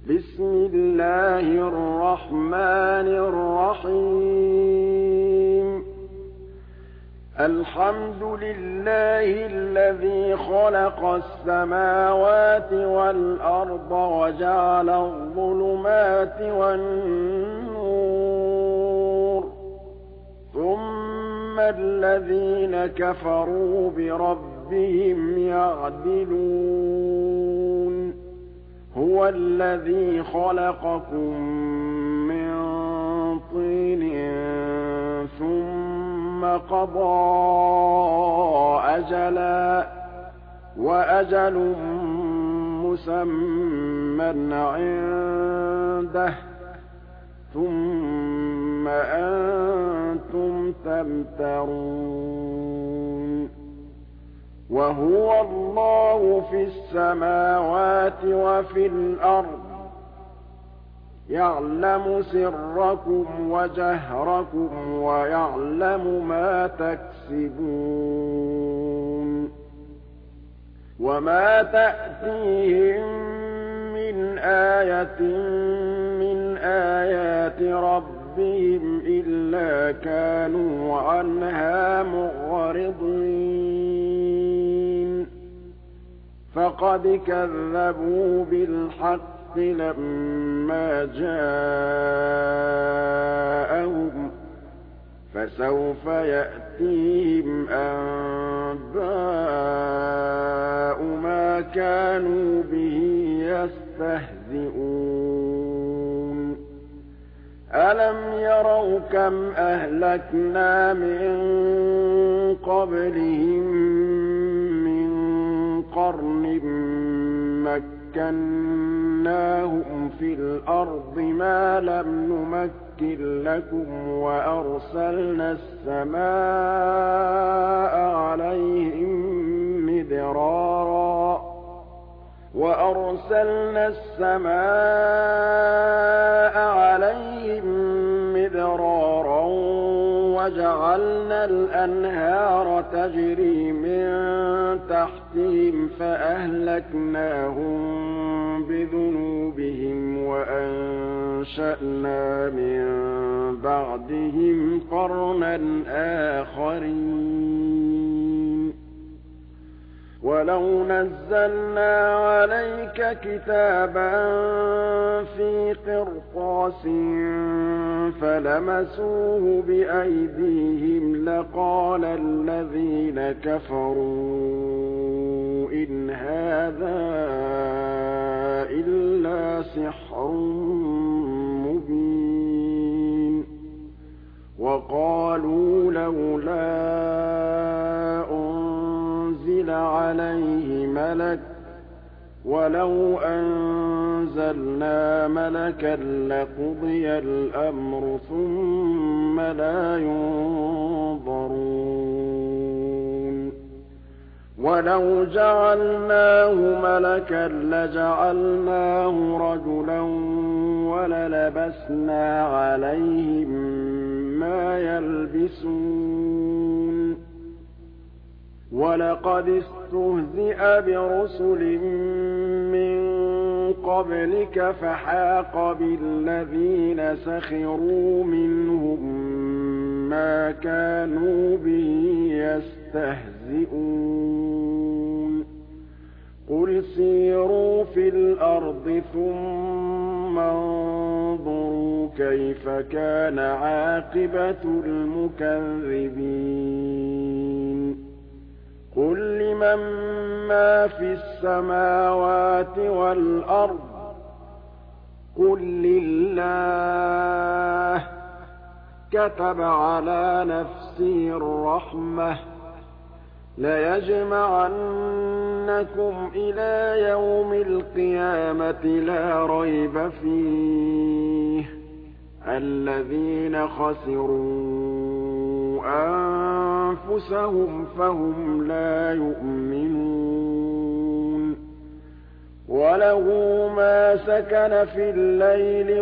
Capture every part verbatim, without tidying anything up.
بسم الله الرحمن الرحيم الحمد لله الذي خلق السماوات والأرض وجعل الظلمات والنور ثم الذين كفروا بربهم يعدلون هو الذي خلقكم من طين ثم قضى أجلا وأجل مسمى عنده ثم أنتم تمترون وهو الله في السماوات وفي الأرض يعلم سركم وجهركم ويعلم ما تكسبون وما تأتيهم من آية من آيات ربهم إلا كانوا عنها معرضين فقد كذبوا بالحق لما جاءهم فسوف يأتيهم أنباء ما كانوا به يستهزئون ألم يروا كم أهلكنا من قبلهم من قرن مكناهم في الأرض ما لم نمكن لكم وأرسلنا السماء عليهم مدرارا وأرسلنا السماء عليهم مدرارا وجعلنا الأنهار تجري من تحتهم فأهلكناهم بذنوبهم وأنشأنا من بعدهم قرنا آخرين ولو نزلنا عليك كتابا في قرطاس فلمسوه بأيديهم لقال الذين كفروا إن هذا إلا سحر مبين وقالوا لولا أنزل عليه ملك ولو أنزلنا ملكا لقضي الأمر ثم لا ينظرون ولو جعلناه ملكا لجعلناه رجلا وللبسنا عليهم ما يلبسون ولقد استهزئ برسل من قبلك فحاق بالذين سخروا منهم ما كانوا به يستهزئون قل سيروا في الأرض ثم انظروا كيف كان عاقبة المكذبين قل لمن ما في السماوات والأرض قل لله كتب على نفسه الرحمة ليجمعنكم إلى يوم القيامة لا ريب فيه الذين خسروا أنفسهم فهم لا يؤمنون وله ما سكن في الليل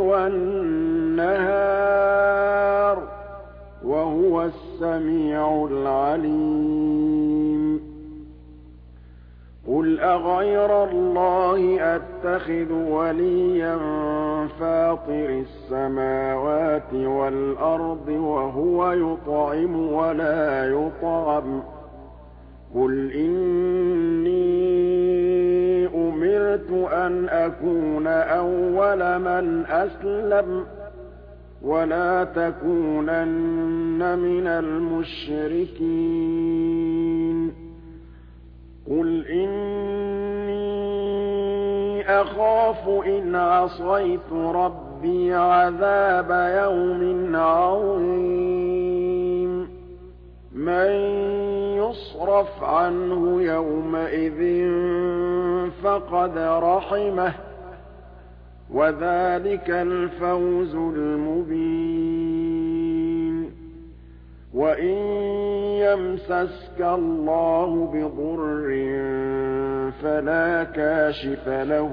والنهار وهو السميع العليم قُلْ أَغَيْرَ اللَّهِ أَتَّخِذُ وَلِيًّا فَاطِرِ السَّمَاوَاتِ وَالْأَرْضِ وَهُوَ يُطْعِمُ وَلَا يُطْعَمُ ۗ قُلْ إِنِّي أُمِرْتُ أَنْ أَكُونَ أَوَّلَ مَنْ أَسْلَمَ ۖ وَلَا تَكُونَنَّ مِنَ الْمُشْرِكِينَ قُلْ إِنِّي أَخَافُ إِنْ عَصَيْتُ رَبِّي عَذَابَ يَوْمٍ عَظِيمٍ مَّن يُصْرَفْ عَنْهُ يَوْمَئِذٍ فَقَدْ رَحِمَهُ ۚ وَذَٰلِكَ الْفَوْزُ الْمُبِينُ وَإِن يَمْسَسْكَ اللَّهُ بِضُرٍّ فَلَا كَاشِفَ لَهُ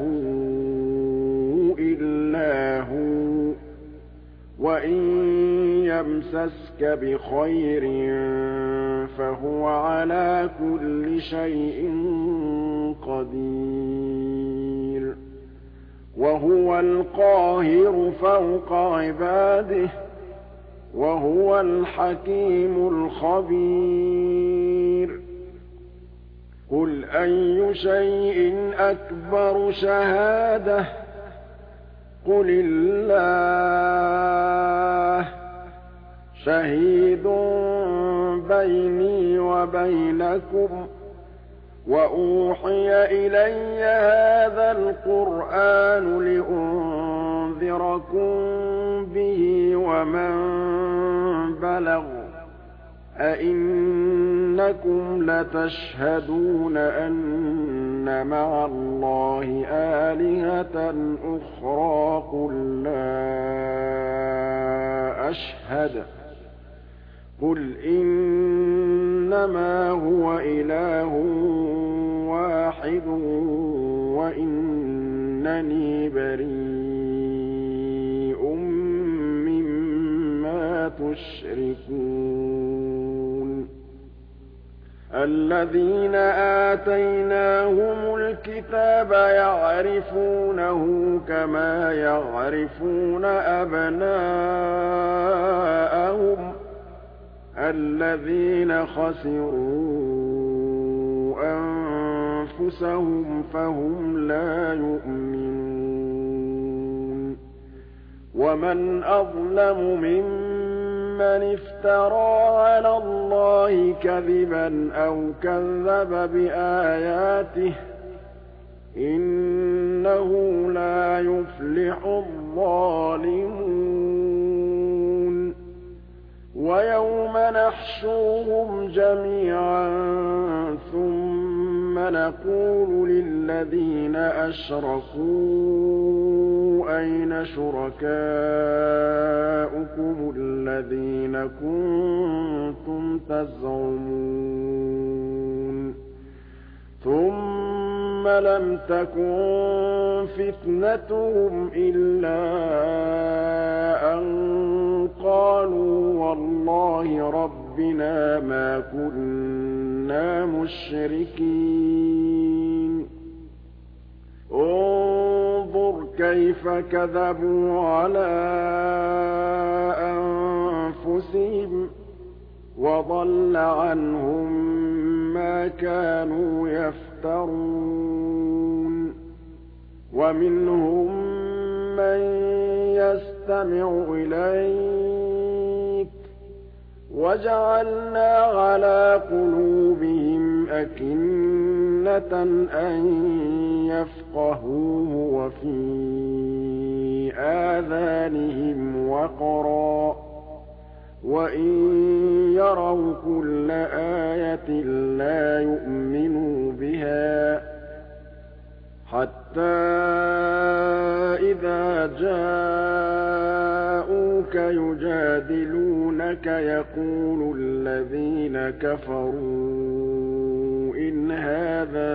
إِلَّا هُوَ ۖ وَإِن يَمْسَسْكَ بِخَيْرٍ فَهُوَ عَلَىٰ كُلِّ شَيْءٍ قَدِيرٌ وَهُوَ الْقَاهِرُ فَوْقَ عِبَادِهِ ۚ وَهُوَ الْحَكِيمُ الْخَبِيرُ قُلْ أَيُّ شَيْءٍ أَكْبَرُ شَهَادَةً ۖ قُلِ اللَّهُ ۖ شَهِيدٌ بَيْنِي وَبَيْنَكُمْ ۚ وَأُوحِيَ إِلَيَّ هَٰذَا الْقُرْآنُ لِأُنذِرَكُم بِهِ وَمَن بَلَغَ ۚ أَئِنَّكُمْ لَتَشْهَدُونَ أَنَّ مَعَ اللَّهِ آلِهَةً أُخْرَىٰ قُل لَّا أَشْهَدُ ۚ قُلْ إِنَّمَا هُوَ إِلَٰهٌ وَاحِدٌ وَإِنَّنِي بَرِيءٌ مِّمَّا تُشْرِكُونَ الَّذِينَ آتَيْنَاهُمُ الْكِتَابَ يَعْرِفُونَهُ كَمَا يَعْرِفُونَ أَبْنَاءَهُمُ ۘ الَّذِينَ خَسِرُوا أَنفُسَهُمْ فَهُمْ لَا يُؤْمِنُونَ وَمَنْ أَظْلَمُ مِمَّنِ افْتَرَىٰ عَلَى اللَّهِ كَذِبًا أَوْ كَذَّبَ بِآيَاتِهِ ۚ إِنَّهُ لَا يُفْلِحُ الظَّالِمُونَ وَيَوْمَ نَحْشُرُهُمْ جَمِيعًا ثُمَّ نَقُولُ لِلَّذِينَ أَشْرَكُوا أَيْنَ شُرَكَاؤُكُمُ الَّذِينَ كُنتُمْ تَزْعُمُونَ ثُمَّ لَمْ تَكُن فِتْنَتُهُمْ إِلَّا أَن قَالُوا وَاللَّهِ رَبِّنَا مَا كُنَّا مُشْرِكِينَ انظُرْ كَيْفَ كَذَبُوا عَلَىٰ أَنفُسِهِمْ ۖ وَضَلَّ عَنْهُم مَّا كَانُوا يَفْتَرُونَ وَمِنْهُم مَّن يَسْتَمِعُ إِلَيْكَ ۖ وَجَعَلْنَا عَلَىٰ قُلُوبِهِمْ أَكِنَّةً أَن يَفْقَهُوهُ وَفِي آذَانِهِمْ وَقْرًا ۚ وَإِن يَرَوْا كُلَّ آيَةٍ لَّا يُؤْمِنُوا بِهَا ۚ حَتَّىٰ إِذَا جَاءُوكَ يُجَادِلُونَكَ يَقُولُ الَّذِينَ كَفَرُوا إِنْ هَٰذَا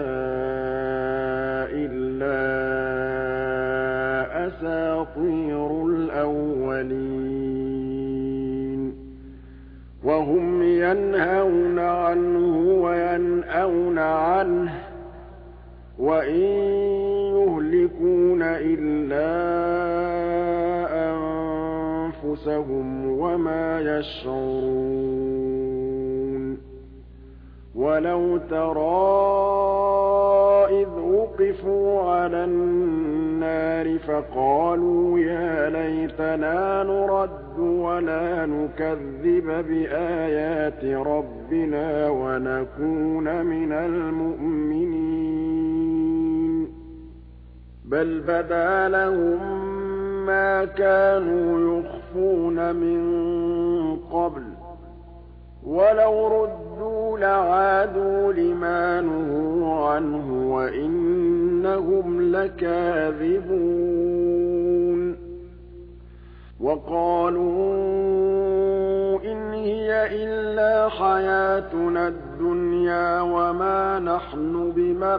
إِلَّا أَسَاطِيرُ الْأَوَّلِينَ وَهُمْ يَنْهَوْنَ عَنْهُ وَيَنْأَوْنَ عَنْهُ ۖ وَإِن يُهْلِكُونَ إِلَّا أَنفُسَهُمْ وَمَا يَشْعُرُونَ وَلَوْ تَرَىٰ إِذْ وُقِفُوا عَلَى النَّارِ فَقَالُوا يَا لَيْتَنَا نُرَدُّ وَلَا نُكَذِّبَ بِآيَاتِ رَبِّنَا وَنَكُونَ مِنَ الْمُؤْمِنِينَ بَلْ بَدَا لَهُم مَّا كَانُوا يُخْفُونَ مِن قَبْلُ وَلَوْ رُدُّوا لَعَادُوا لِمَا نُهُوا عَنْهُ وَإِنَّهُمْ لَكَاذِبُونَ وَقَالُوا إِنْ هِيَ إِلَّا حَيَاتُنَا الدُّنْيَا وَمَا نَحْنُ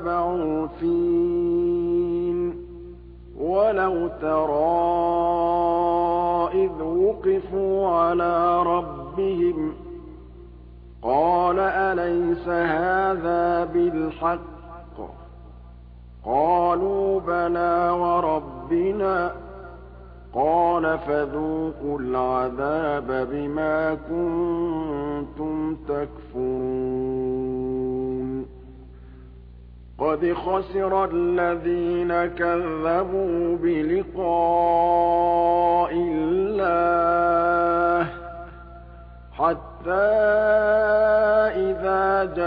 بِمَبْعُوثِينَ وَلَوْ تَرَىٰ إِذْ وُقِفُوا عَلَىٰ رَبِّهِمْ قَالَ أَلَيْسَ هَٰذَا بِالْحَقِّ ۖ قَالُوا بَلَىٰ وَرَبِّنَا ۚ قَالَ فَذُوقُوا الْعَذَابَ بِمَا كُنتُمْ تَكْفُرُونَ قَدْ خَسِرَ الَّذِينَ كَذَّبُوا بِلِقَاءِ اللَّهِ حَتَّىٰ إِذَا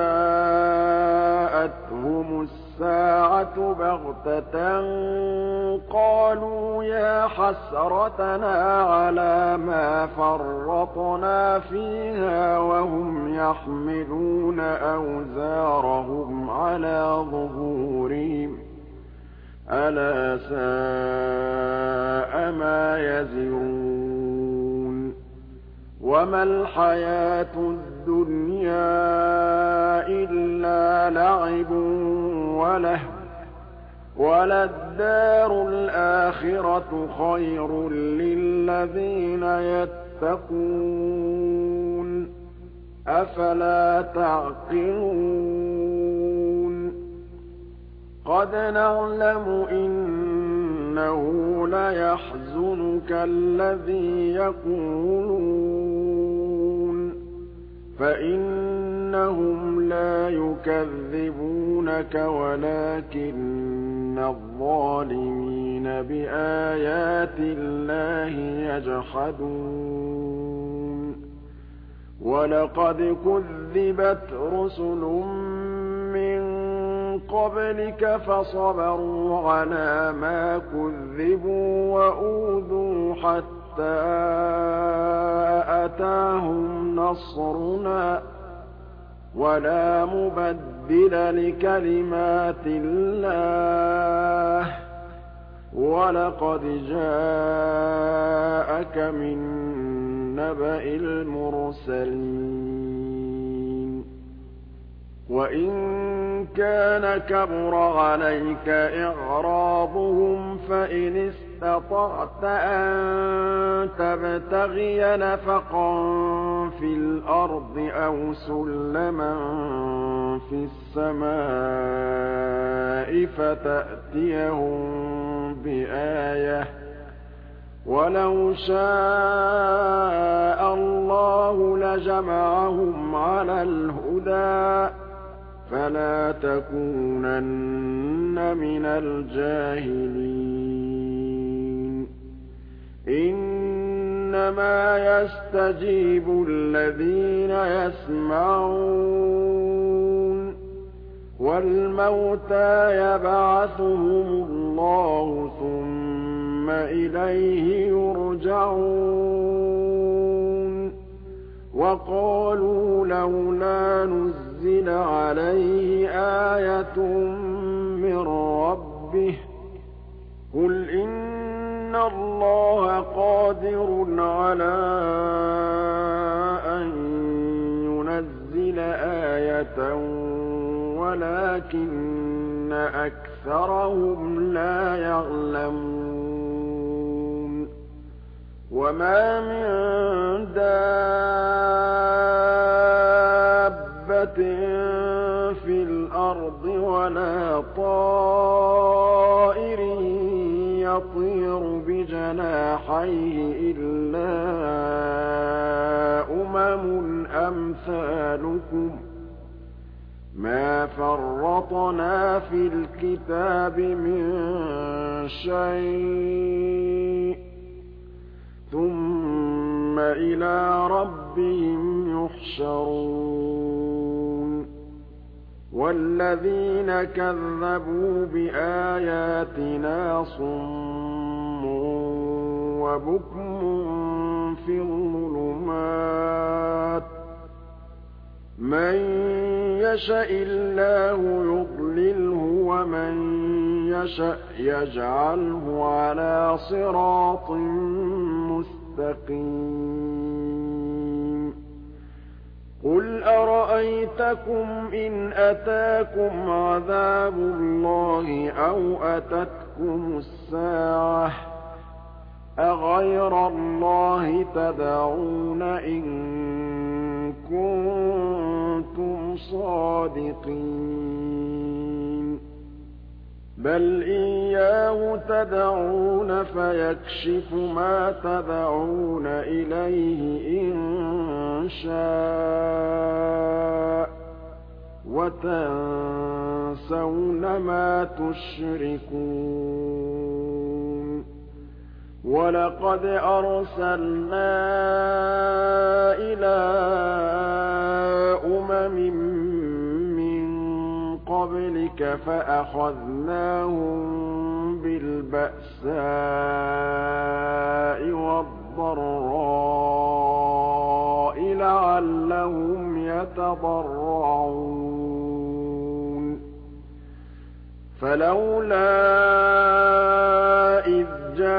جَاءَتْهُمُ السَّاعَةُ بَغْتَةً قَالُوا يَا حَسْرَتَنَا عَلَىٰ مَا فَرَّطْنَا فِيهَا وَهُمْ يَحْمِلُونَ أَوْزَارَهُمْ عَلَىٰ ظُهُورِهِمْ ۚ أَلَا سَاءَ مَا يَزِرُونَ وَمَا الْحَيَاةُ الدُّنْيَا إِلَّا لَعِبٌ وَلَهْوٌ ۖ وَلَلدَّارُ الْآخِرَةُ خَيْرٌ لِّلَّذِينَ يَتَّقُونَ ۗ أَفَلَا تَعْقِلُونَ قَدْ نَعْلَمُ إِنَّهُ لَيَحْزُنُكَ الَّذِي يَقُولُونَ فَإِنَّهُمْ لَا يُكَذِّبُونَكَ وَلَٰكِنَّ الظَّالِمِينَ بِآيَاتِ اللَّهِ يَجْحَدُونَ وَلَقَدْ كُذِّبَتْ رُسُلٌ مِّن قَبْلِكَ فَصَبَرُوا عَلَىٰ مَا كُذِّبُوا وَأُوذُوا حَتَّىٰ أَتَاهُمْ نَصْرُنَا ۚ وَلَا مُبَدِّلَ لِكَلِمَاتِ اللَّهِ ۚ وَلَقَدْ جَاءَكَ مِن نَّبَإِ الْمُرْسَلِينَ وَإِن كَانَ كَبُرَ عَلَيْكَ إِعْرَاضُهُمْ فَإِنِ اسْتَطَعْتَ أَن تَبْتَغِيَ نَفَقًا فِي الْأَرْضِ أَوْ سُلَّمًا فِي السَّمَاءِ فَتَأْتِيَهُم بِآيَةٍ ۚ وَلَوْ شَاءَ اللَّهُ لَجَمَعَهُمْ عَلَى الْهُدَىٰ ۚ فَلَا تَكُونَنَّ مِنَ الْجَاهِلِينَ إِنَّمَا يَسْتَجِيبُ الَّذِينَ يَسْمَعُونَ ۘ وَالْمَوْتَىٰ يَبْعَثُهُمُ اللَّهُ ثُمَّ إِلَيْهِ يُرْجَعُونَ وَقَالُوا لَوْلَا نُزِّلَ عَلَيْهِ آيَةٌ مِّن رَّبِّهِ ۖ قُلْ إِنَّ اللَّهَ قَادِرٌ عَلَىٰ أَن يُنَزِّلَ آيَةً وَلَٰكِنَّ أَكْثَرَهُمْ لَا يَعْلَمُونَ وَمَا مِن دَابَّةٍ فِي الْأَرْضِ وَلَا طَائِرٍ بجناحيه إلا أمم أمثالكم ما فرطنا في الكتاب من شيء ثم إلى ربهم يحشرون والذين كذبوا بآياتنا صم وبكم في الظلمات من يشاء الله يضلله ومن يشاء يجعله على صراط مستقيم قل أرأيتكم إن أتاكم عذاب الله أو أتتكم الساعة أغير الله تدعون إن كنتم صادقين بل إياه تدعون فيكشف ما تدعون إليه إن شاء وتنسون ما تشركون ولقد أرسلنا إلى أمم من قبلك فأخذناهم بالبأساء والضراء لعلهم يتضرعون فلولا إذ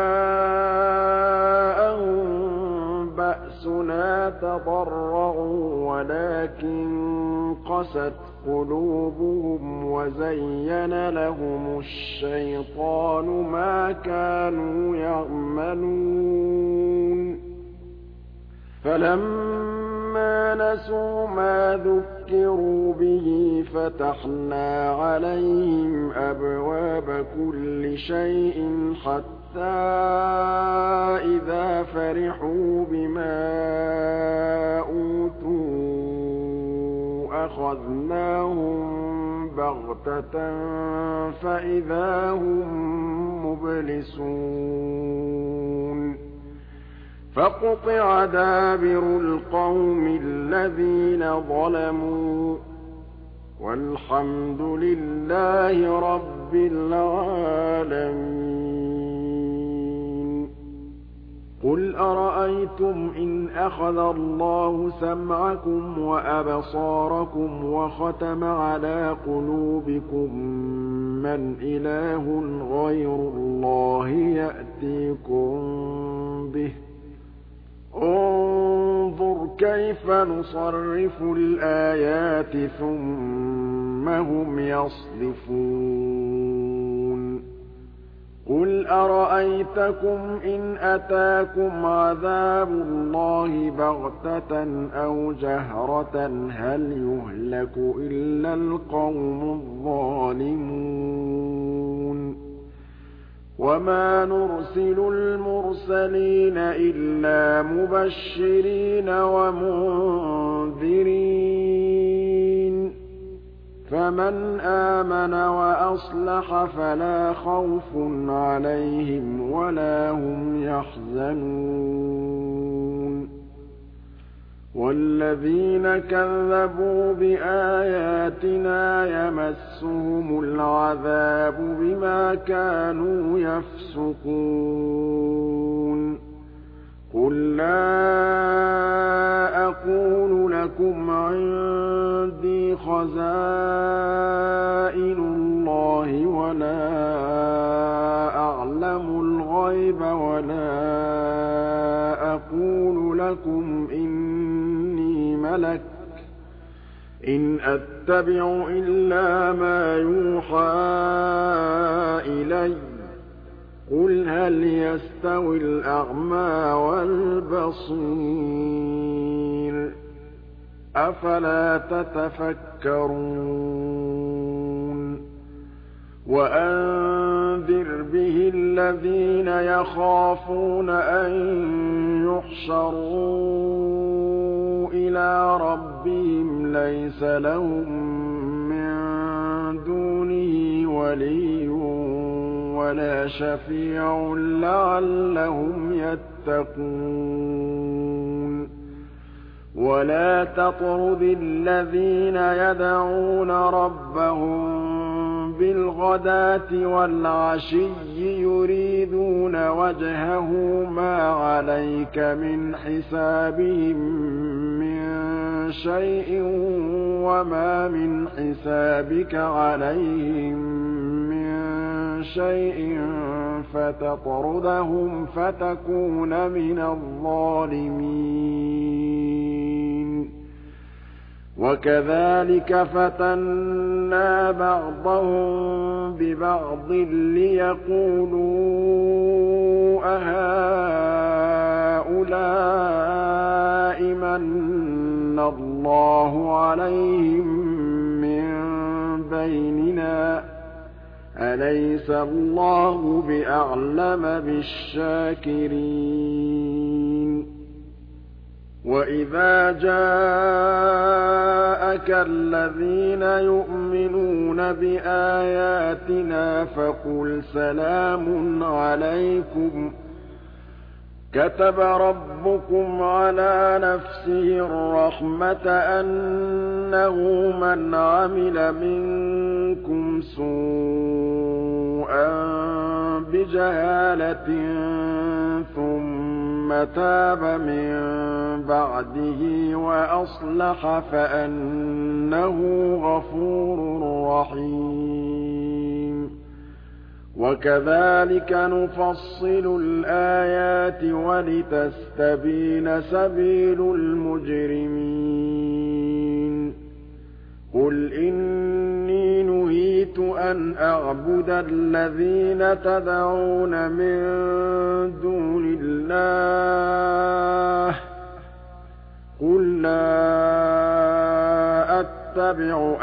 جاءهم بأسنا تضرعوا ولكن قست قلوبهم وزين لهم الشيطان ما كانوا يعملون فلما نسوا ما ذكروا به فتحنا عليهم أبواب كل شيء حتى إذا فرحوا بما أوتوا أخذناهم بغتة فإذا هم مبلسون فقطع دابر القوم الذين ظلموا والحمد لله رب العالمين قل أرأيتم إن أخذ الله سمعكم وأبصاركم وختم على قلوبكم من إله غير الله يأتيكم به انظر كيف نصرف الآيات ثم هم يصدفون قل أرأيتكم إن أتاكم عذاب الله بغتة أو جهرة هل يهلك إلا القوم الظالمون وما نرسل المرسلين إلا مبشرين ومنذرين فمن آمن وأصلح فلا خوف عليهم ولا هم يحزنون والذين كذبوا بآياتنا يمسهم العذاب بما كانوا يفسقون قل لا أقول لكم عندي خزائن الله ولا أعلم الغيب ولا أقول لكم إني ملك إن أتبع إلا ما يوحى إلي قل هل يستوي الأعمى والبصير أفلا تتفكرون وَأَنذِرْ بِهِ الَّذِينَ يَخَافُونَ أَن يُحْشَرُوا إِلَىٰ رَبِّهِمْ لَيْسَ لَهُم مِّن دُونِهِ وَلِيٌّ وَلَا شَفِيعٌ لَّعَلَّهُمْ يَتَّقُونَ وَلَا تَطْرُدِ الَّذِينَ يَدْعُونَ رَبَّهُم بِالْغَدَاةِ وَالْعَشِيِّ يُرِيدُونَ وَجْهَهُ مَا عَلَيْكَ مِنْ حِسَابِهِم مِّن شَيْءٍ وَمَا مِنْ حِسَابِكَ عَلَيْهِم مِّن شَيْءٍ فَتَطْرُدَهُمْ فَتَكُونَ مِنَ الظَّالِمِينَ وَكَذَٰلِكَ فَتَنَّا بَعْضَهُم بِبَعْضٍ لِّيَقُولُوا أَهَٰؤُلَاءِ مَنَّ اللَّهُ عَلَيْهِم مِّن بَيْنِنَا ۗ أَلَيْسَ اللَّهُ بِأَعْلَمَ بِالشَّاكِرِينَ وَإِذَا جَاءَكَ الَّذِينَ يُؤْمِنُونَ بِآيَاتِنَا فَقُلْ سَلَامٌ عَلَيْكُمْ ۖ كَتَبَ رَبُّكُمْ عَلَىٰ نَفْسِهِ الرَّحْمَةَ أَنَّهُ مَنْ عَمِلَ مِنكُمْ سُوءًا بِجَهَالَةٍ ثُمَّ تَابَ مِن بَعْدِهِ وَأَصْلَحَ فَأَنَّهُ غَفُورٌ رَّحِيمٌ وَكَذَٰلِكَ نُفَصِّلُ الْآيَاتِ وَلِتَسْتَبِينَ سَبِيلُ الْمُجْرِمِينَ قُلْ إِنِّي نُهِيتُ أَنْ أَعْبُدَ الَّذِينَ تَدْعُونَ مِن دُونِ اللَّهِ قُل لَّا أَتَّبِعُ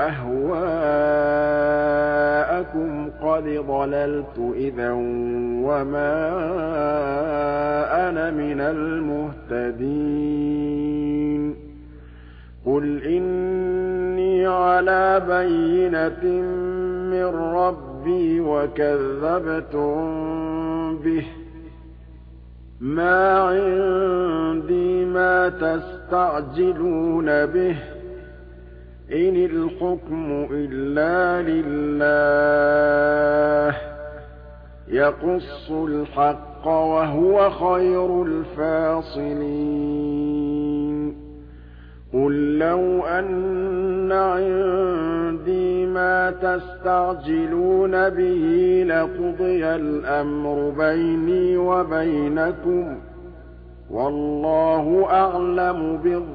أَهْوَاءَكُمْ قَدْ ضَلَلْتُ إِذًا وَمَا أَنَا مِنَ الْمُهْتَدِينَ قُلْ إِنِّي عَلَىٰ بَيِّنَةٍ مِّن رَّبِّي وَكَذَّبْتُم بِهِ ۚ مَا عِندِي مَا تَسْتَعْجِلُونَ بِهِ ۚ إِنِ الْحُكْمُ إِلَّا لِلَّهِ ۖ يَقُصُّ الْحَقَّ وَهُوَ خَيْرُ الْفَاصِلِينَ قُل لَّوْ أَنَّ عِندِي مَا تَسْتَعْجِلُونَ بِهِ لَقُضِيَ الْأَمْرُ بَيْنِي وَبَيْنَكُمْ ۗ وَاللَّهُ أَعْلَمُ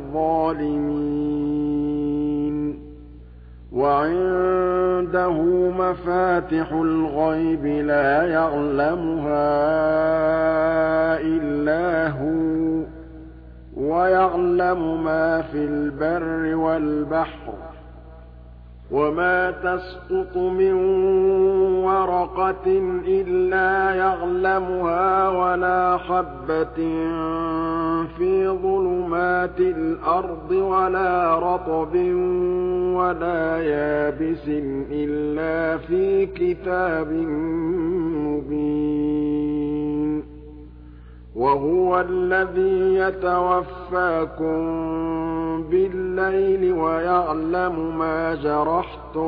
بِالظَّالِمِينَ وَعِندَهُ مَفَاتِحُ الْغَيْبِ لَا يَعْلَمُهَا إِلَّا هُوَ ۚ وَيَعْلَمُ مَا فِي الْبَرِّ وَالْبَحْرِ ۚ وَمَا تَسْقُطُ مِن وَرَقَةٍ إِلَّا يَعْلَمُهَا وَلَا حَبَّةٍ فِي ظُلُمَاتِ الْأَرْضِ وَلَا رَطْبٍ وَلَا يَابِسٍ إِلَّا فِي كِتَابٍ مُّبِينٍ وَهُوَ الَّذِي يَتَوَفَّاكُم بِاللَّيْلِ وَيَعْلَمُ مَا جَرَحْتُم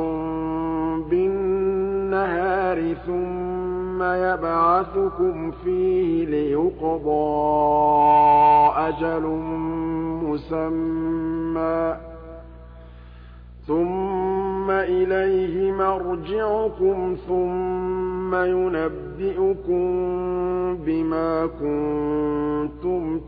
بِالنَّهَارِ ثُمَّ يَبْعَثُكُمْ فِيهِ لِيُقْضَىٰ أَجَلٌ مُّسَمًّى ۖ ثُمَّ إِلَيْهِ مَرْجِعُكُمْ ثُمَّ يُنَبِّئُكُم بِمَا كُنتُمْ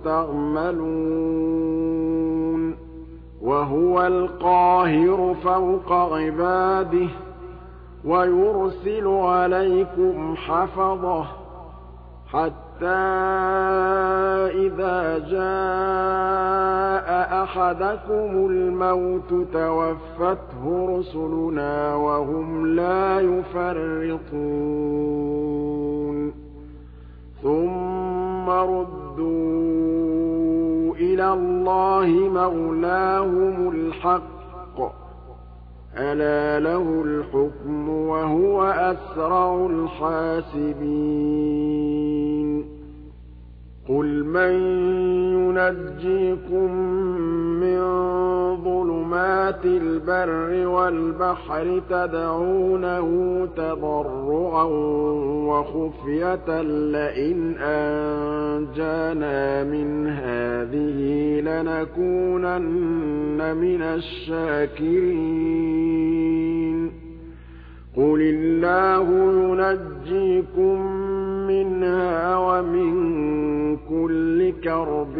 تَعْمَلُونَ وَهُوَ الْقَاهِرُ فَوْقَ عِبَادِهِ وَيُرْسِلُ عَلَيْكُمْ حَفَظَةً حَتَّىٰ إِذَا جَاءَ أَحَدَكُمُ الْمَوْتُ تَوَفَّتْهُ رُسُلُنَا وَهُمْ لَا يُفَرِّطُونَ ثُمَّ رُدُّوا إِلَى اللَّهِ مَوْلَاهُمُ الْحَقِّ ۚ أَلَا لَهُ الْحُكْمُ وَهُوَ أَسْرَعُ الْحَاسِبِينَ قُلْ مَن يُنَجِّيكُم مِّن ظُلُمَاتِ الْبَرِّ وَالْبَحْرِ تَدْعُونَهُ تَضَرُّعًا وَخُفْيَةً لَّئِنْ أَنجَانَا مِنْ هَٰذِهِ لَنَكُونَنَّ مِنَ الشَّاكِرِينَ قُلِ اللَّهُ يُنَجِّيكُم مِّنْهَا وَمِن كُلِّ كَرْبٍ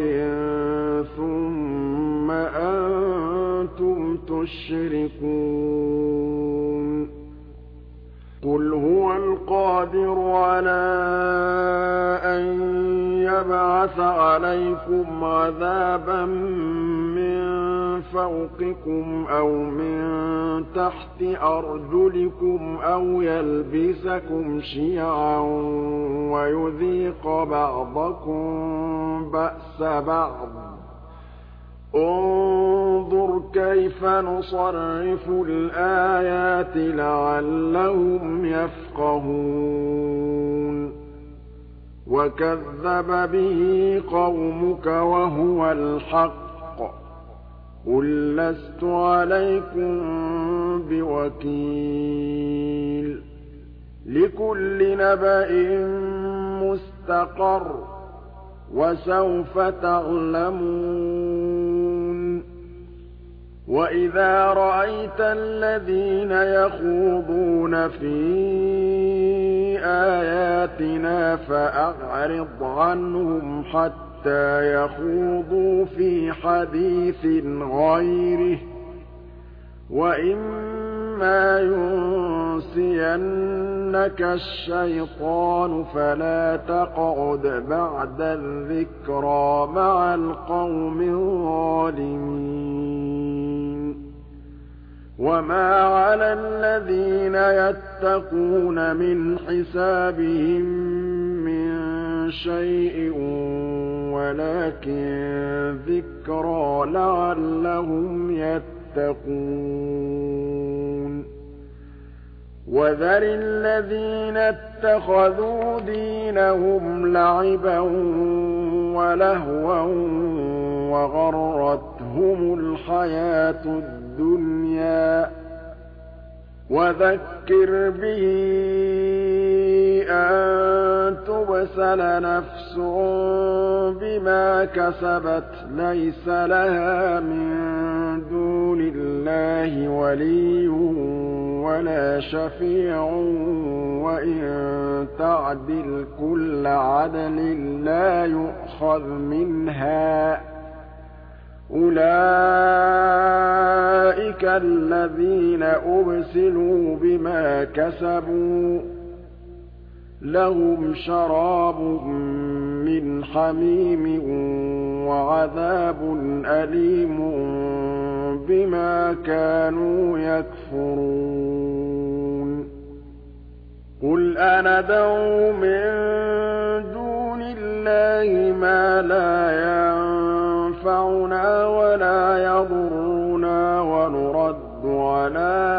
ثُمَّ أَنتُمْ تُشْرِكُونَ قُلْ هُوَ الْقَادِرُ عَلَىٰ أَن يَبْعَثَ عَلَيْكُمْ عَذَابًا مِّن فَوْقِكُمْ أَوْ مِن تَحْتِ أَرْجُلِكُمْ أَوْ يَلْبِسَكُمْ شِيَعًا وَيُذِيقَ بَعْضَكُم بَأْسَ بَعْضٍ ۗ انظُرْ كَيْفَ نُصَرِّفُ الْآيَاتِ لَعَلَّهُمْ يَفْقَهُونَ وَكَذَّبَ بِهِ قَوْمُكَ وَهُوَ الْحَقُّ ۚ قُل لَّسْتُ عَلَيْكُم بِوَكِيلٍ لِّكُلِّ نَبَإٍ مُّسْتَقَرٌّ ۚ وَسَوْفَ تَعْلَمُونَ وَإِذَا رَأَيْتَ الَّذِينَ يَخُوضُونَ فِي آيَاتِنَا فَأَعْرِضْ عَنْهُمْ حَتَّىٰ يَخُوضُوا فِي حَدِيثٍ غَيْرِهِ ۚ وَإِمَّا يُنسِيَنَّكَ الشَّيْطَانُ فَلَا تَقْعُدْ بَعْدَ الذِّكْرَىٰ مَعَ الْقَوْمِ الظَّالِمِينَ وَمَا عَلَى الَّذِينَ يَتَّقُونَ مِنْ حِسَابِهِم مِّن شَيْءٍ وَلَٰكِن ذِكْرَىٰ لَعَلَّهُمْ يَتَّقُونَ وَذَرِ الَّذِينَ اتَّخَذُوا دِينَهُمْ لَعِبًا وَلَهْوًا وَغَرَّتْهُمُ الْحَيَاةُ الدُّنْيَا ۚ وَذَكِّرْ بِهِ أَن تُبْسَلَ نَفْسٌ بِمَا كَسَبَتْ لَيْسَ لَهَا مِن دُونِ اللَّهِ وَلِيٌّ وَلَا شَفِيعٌ وَإِن تَعْدِلْ كُلَّ عَدْلٍ لَّا يُؤْخَذْ مِنْهَا ۗ أُولَٰئِكَ الَّذِينَ أُبْسِلُوا بِمَا كَسَبُوا ۖ لَهُمْ شَرَابٌ مِّنْ حَمِيمٍ وَعَذَابٌ أَلِيمٌ بِمَا كَانُوا يَكْفُرُونَ قُلْ أَنَدْعُو مِن دُونِ اللَّهِ مَا لَا يَنفَعُنَا وَلَا يَضُرُّنَا وَنُرَدُّ عَلَىٰ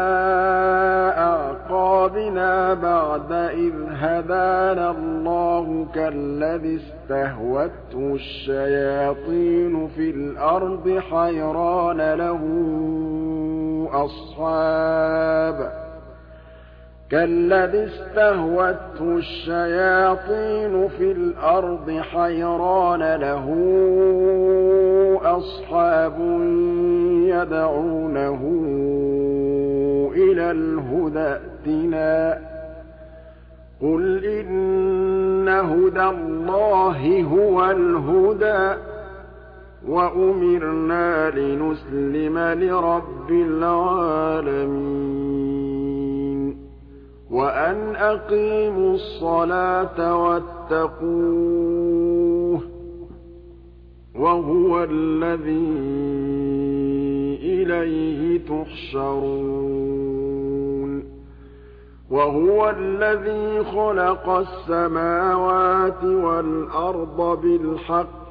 أَعْقَابِنَا بَعْدَ إِذْ هَدَانَا اللَّهُ كَالَّذِي اسْتَهْوَتْهُ الشَّيَاطِينُ فِي الْأَرْضِ حَيْرَانَ لَهُ أَصْحَابٌ كَالَّذِي اسْتَهْوَتْهُ الشَّيَاطِينُ فِي الْأَرْضِ حَيْرَانَ لَهُ أَصْحَابٌ يَدْعُونَهُ إِلَى الْهُدَى ائْتِنَا ۗ قُلْ إِنَّ هُدَى اللَّهِ هُوَ الْهُدَىٰ ۖ وَأُمِرْنَا لِنُسْلِمَ لِرَبِّ الْعَالَمِينَ وأن أقيموا الصلاة واتقوه وهو الذي إليه تحشرون وهو الذي خلق السماوات والأرض بالحق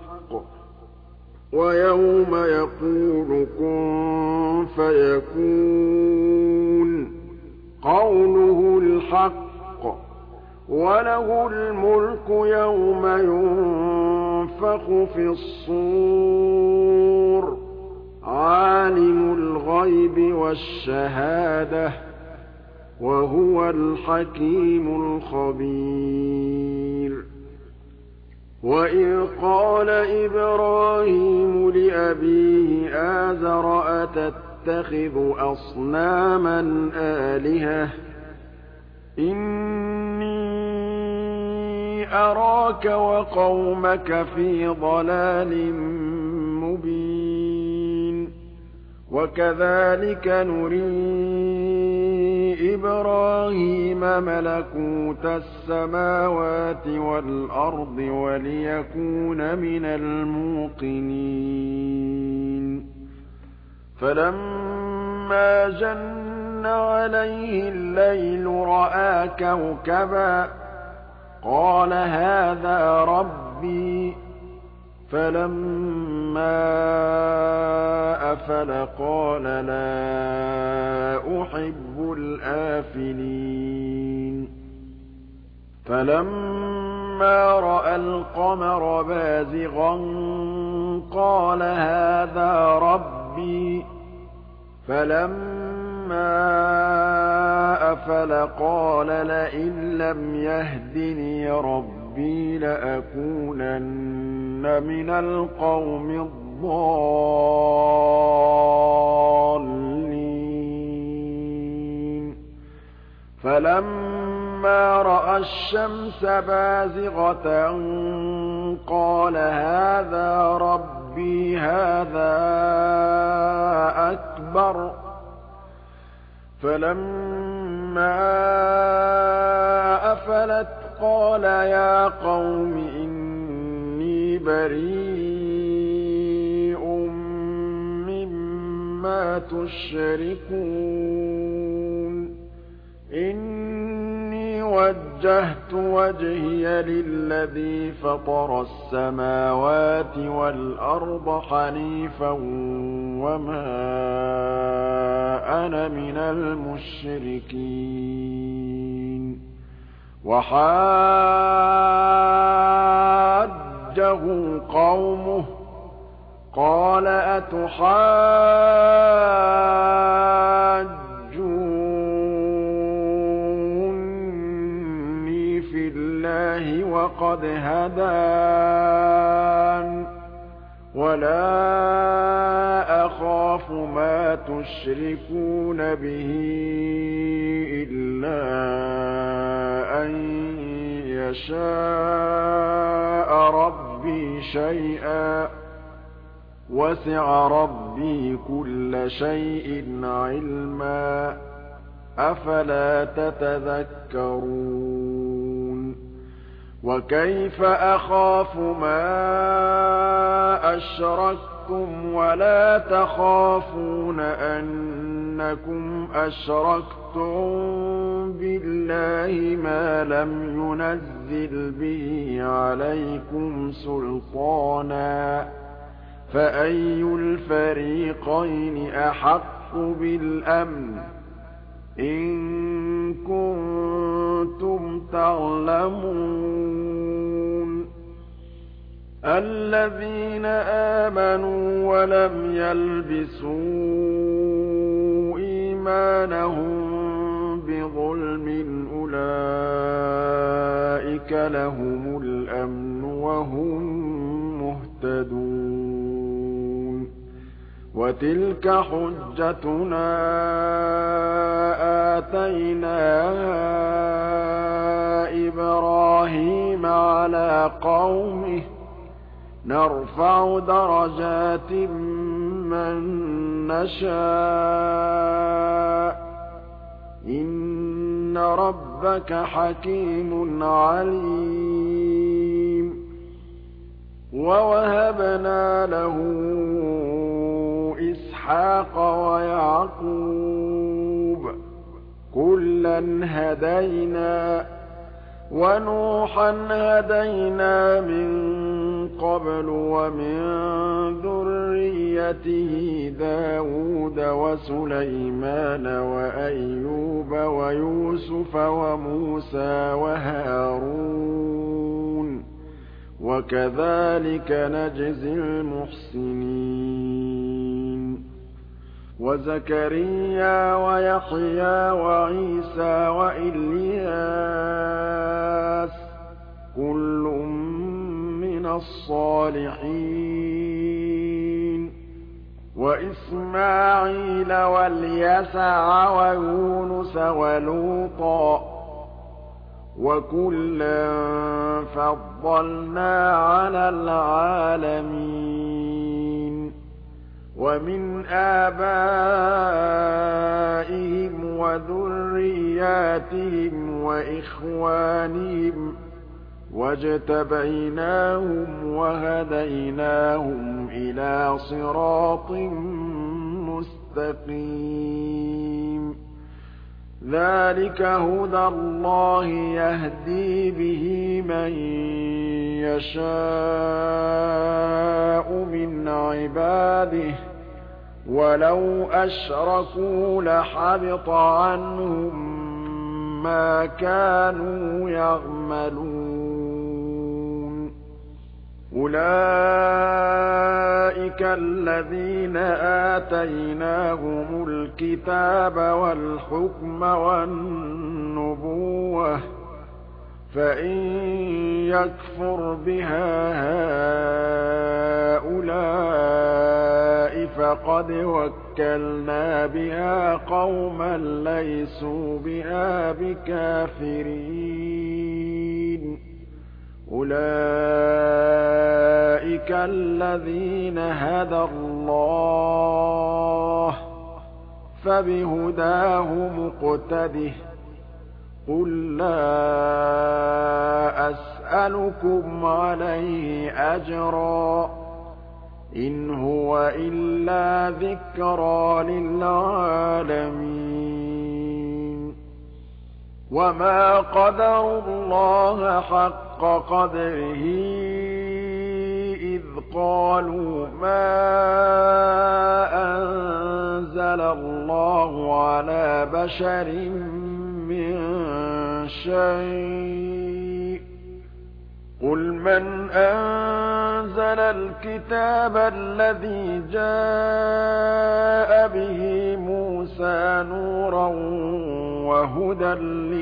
ويوم يقول كن فيكون قوله الحق وله الملك يوم ينفخ في الصور عالم الغيب والشهادة وهو الحكيم الخبير وإذ قال إبراهيم لأبيه آزر أتتخذ أصناما آلهة إني أراك وقومك في ضلال مبين وكذلك نري إبراهيم ملكوت السماوات والأرض وليكون من الموقنين فلما جن عليه الليل رأى كوكبا قال هذا ربي فلما أفل قال لا أحب الآفلين فلما رأى القمر بازغا قال هذا ربي فلما أفل قال لئن لم يهدني ربي لأكونن من القوم الضالين فلما رأى الشمس بازغة قال هذا ربي هذا أكبر فلما أفلت قال يا قوم إني بريء مما تشركون إني وجهت وجهي للذي فطر السماوات والأرض حنيفا وما أنا من المشركين وحاجه قومه قال أتحاجوني في الله وقد هدان ولا أخاف ما تشركون به إلا أن يشاء ربي شيئا وسع ربي كل شيء علما أفلا تتذكرون وكيف أخاف ما أشركتم ولا تخافون أنكم أشركتم بالله ما لم ينزل به عليكم سلطانا فأي الفريقين أحق بالأمن إن كنتم تعلمون الذين آمنوا ولم يلبسوا إيمانهم بظلم أولئك لهم الأمن وهم مهتدون وتلك حجتنا آتيناها إبراهيم على قومه نرفع درجات من نشاء إن إِنَّ رَبَّكَ حَكِيمٌ عَلِيمٌ وَوَهَبْنَا لَهُ إِسْحَاقَ وَيَعْقُوبَ كُلًّا هَدَيْنَا وَنُوحًا هَدَيْنَا مِن قَبْلُ وَمِن ذُرِّيَّتِهِ دَاوُودَ وَسُلَيْمَانَ وَأَيُّوبَ وَيُوسُفَ وَمُوسَىٰ وَهَارُونَ وَكَذَٰلِكَ نَجْزِي الْمُحْسِنِينَ وَزَكَرِيَّا وَيَحْيَىٰ وَعِيسَىٰ وَإِلْيَاسَ كُلٌّ مِّنَ الصَّالِحِينَ وَإِسْمَاعِيلَ وَالْيَسَعَ وَيُونُسَ وَلُوطًا وَكُلًّا فَضَّلْنَا عَلَى الْعَالَمِينَ وَمِنْ آبَائِهِمْ وَذُرِّيَّاتِهِمْ وَإِخْوَانِهِمْ وَاجْتَبَيْنَاهُمْ وَهَدَيْنَاهُمْ إِلَىٰ صِرَاطٍ مُّسْتَقِيمٍ ذَٰلِكَ هُدَى اللَّهِ يَهْدِي بِهِ مَن يَشَاءُ مِنْ عِبَادِهِ ۚ وَلَوْ أَشْرَكُوا لَحَبِطَ عَنْهُم مَّا كَانُوا يَعْمَلُونَ أُولَٰئِكَ الَّذِينَ آتَيْنَاهُمُ الْكِتَابَ وَالْحُكْمَ وَالنُّبُوَّةَ ۚ فَإِن يَكْفُرْ بِهَا هَٰؤُلَاءِ فَقَدْ وَكَّلْنَا بِهَا قَوْمًا لَّيْسُوا بِهَا بِكَافِرِينَ أُولَٰئِكَ الَّذِينَ هَدَى اللَّهُ ۖ فَبِهُدَاهُ مُقْتَدِهْ ۗ قُل لَّا أَسْأَلُكُمْ عَلَيْهِ أَجْرًا ۖ إِنْ هُوَ إِلَّا ذِكْرَىٰ لِلْعَالَمِينَ وَمَا قَدَرُوا اللَّهَ حَقَّ قَدْرِهِ إِذْ قَالُوا مَا أَنزَلَ اللَّهُ عَلَىٰ بَشَرٍ مِّن شَيْءٍ ۗ قُلْ مَنْ أَنزَلَ الْكِتَابَ الَّذِي جَاءَ بِهِ مُوسَىٰ نُورًا وَهُدًى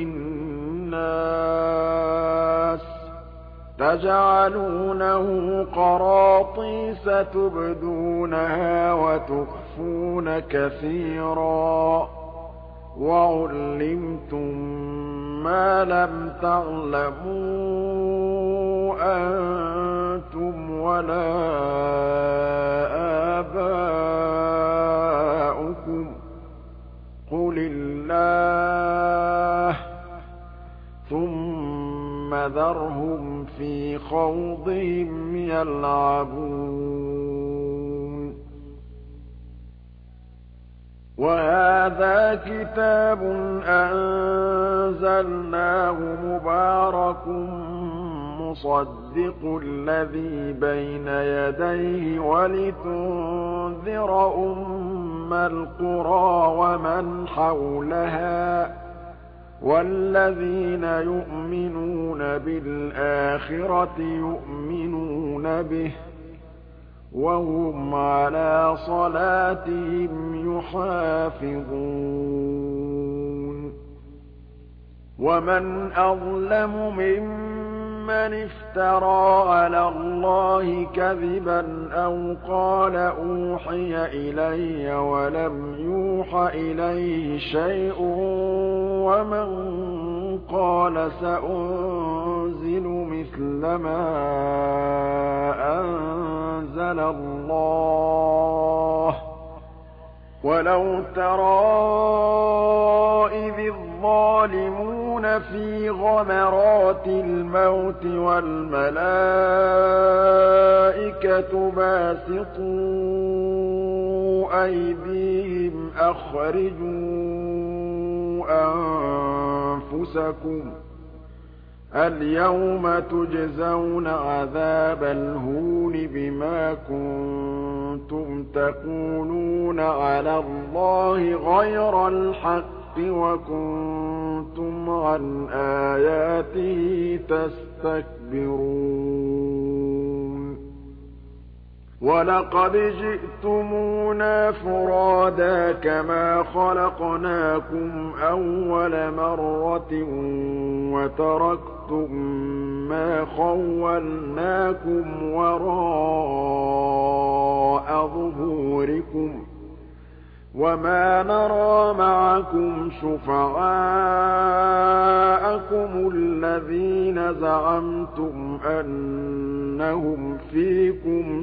لِّلنَّاسِ تَجْعَلُونَهُ قَرَاطِيسَ تُبْدُونَهَا وَتُخْفُونَ كَثِيرًا وَعُلِّمْتُم مَّا لَمْ تَعْلَمُوا أَنتُمْ وَلَا آبَاؤُكُمْ ۖ قُلِ اللَّهُ ۖ ثُمَّ ذَرْهُمْ فِي خَوْضِهِمْ يَلْعَبُونَ وَهَٰذَا كِتَابٌ أَنزَلْنَاهُ مُبَارَكٌ مُّصَدِّقُ الَّذِي بَيْنَ يَدَيْهِ وَلِتُنذِرَ أُمَّ الْقُرَىٰ وَمَنْ حَوْلَهَا ۚ وَالَّذِينَ يُؤْمِنُونَ بِالْآخِرَةِ يُؤْمِنُونَ بِهِ ۖ وَهُمْ عَلَىٰ صَلَاتِهِمْ يُحَافِظُونَ وَمَنْ أَظْلَمُ مِمَّنِ افْتَرَىٰ عَلَى اللَّهِ كَذِبًا أَوْ قَالَ أُوحِيَ إِلَيَّ وَلَمْ يُوحَ إِلَيْهِ شَيْءٌ وَمَن قَالَ سَأُنزِلُ مِثْلَ مَا أَنزَلَ اللَّهُ ۗ وَلَوْ تَرَىٰ إِذِ الظالمون في غمرات الموت والملائكة باسطوا أيديهم أخرجوا أنفسكم اليوم تجزون عذاب الهون بما كنتم تقولون على الله غير الحق وكنتم عن آياته تستكبرون ولقد جئتمونا فرادا كما خلقناكم أول مرة وتركتم ما خولناكم وراء ظهوركم وما نرى معكم شفعاءكم الذين زعمتم أنهم فيكم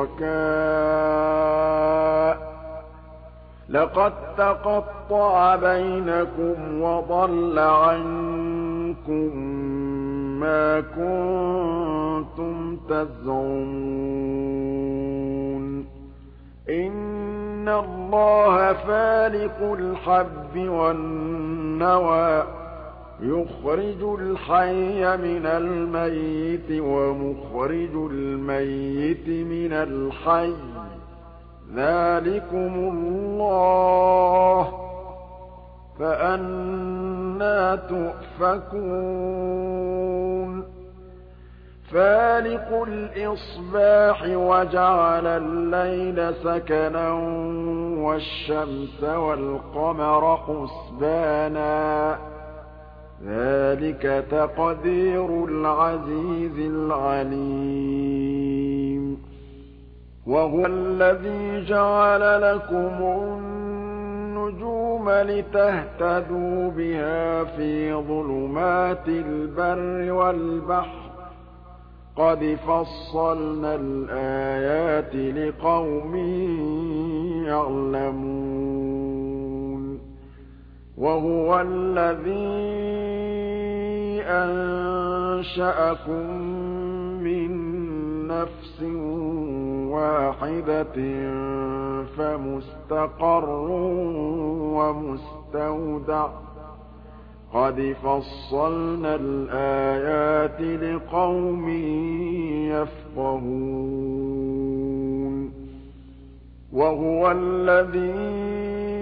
شركاء لقد تقطع بينكم وضل عنكم ما كنتم تزعمون إن الله فالق الحب والنوى يخرج الحي من الميت ومخرج الميت من الحي ذلكم الله فأنى تؤفكون فالق الإصباح وجعل الليل سكنا والشمس والقمر حسبانا ذلك تقدير العزيز العليم وهو الذي جعل لكم النجوم لتهتدوا بها في ظلمات البر والبحر قد فصلنا الآيات لقوم يعلمون وهو الذي أنشأكم من نفس واحدة فمستقر ومستودع قد فصلنا الآيات لقوم يفقهون وهو الذي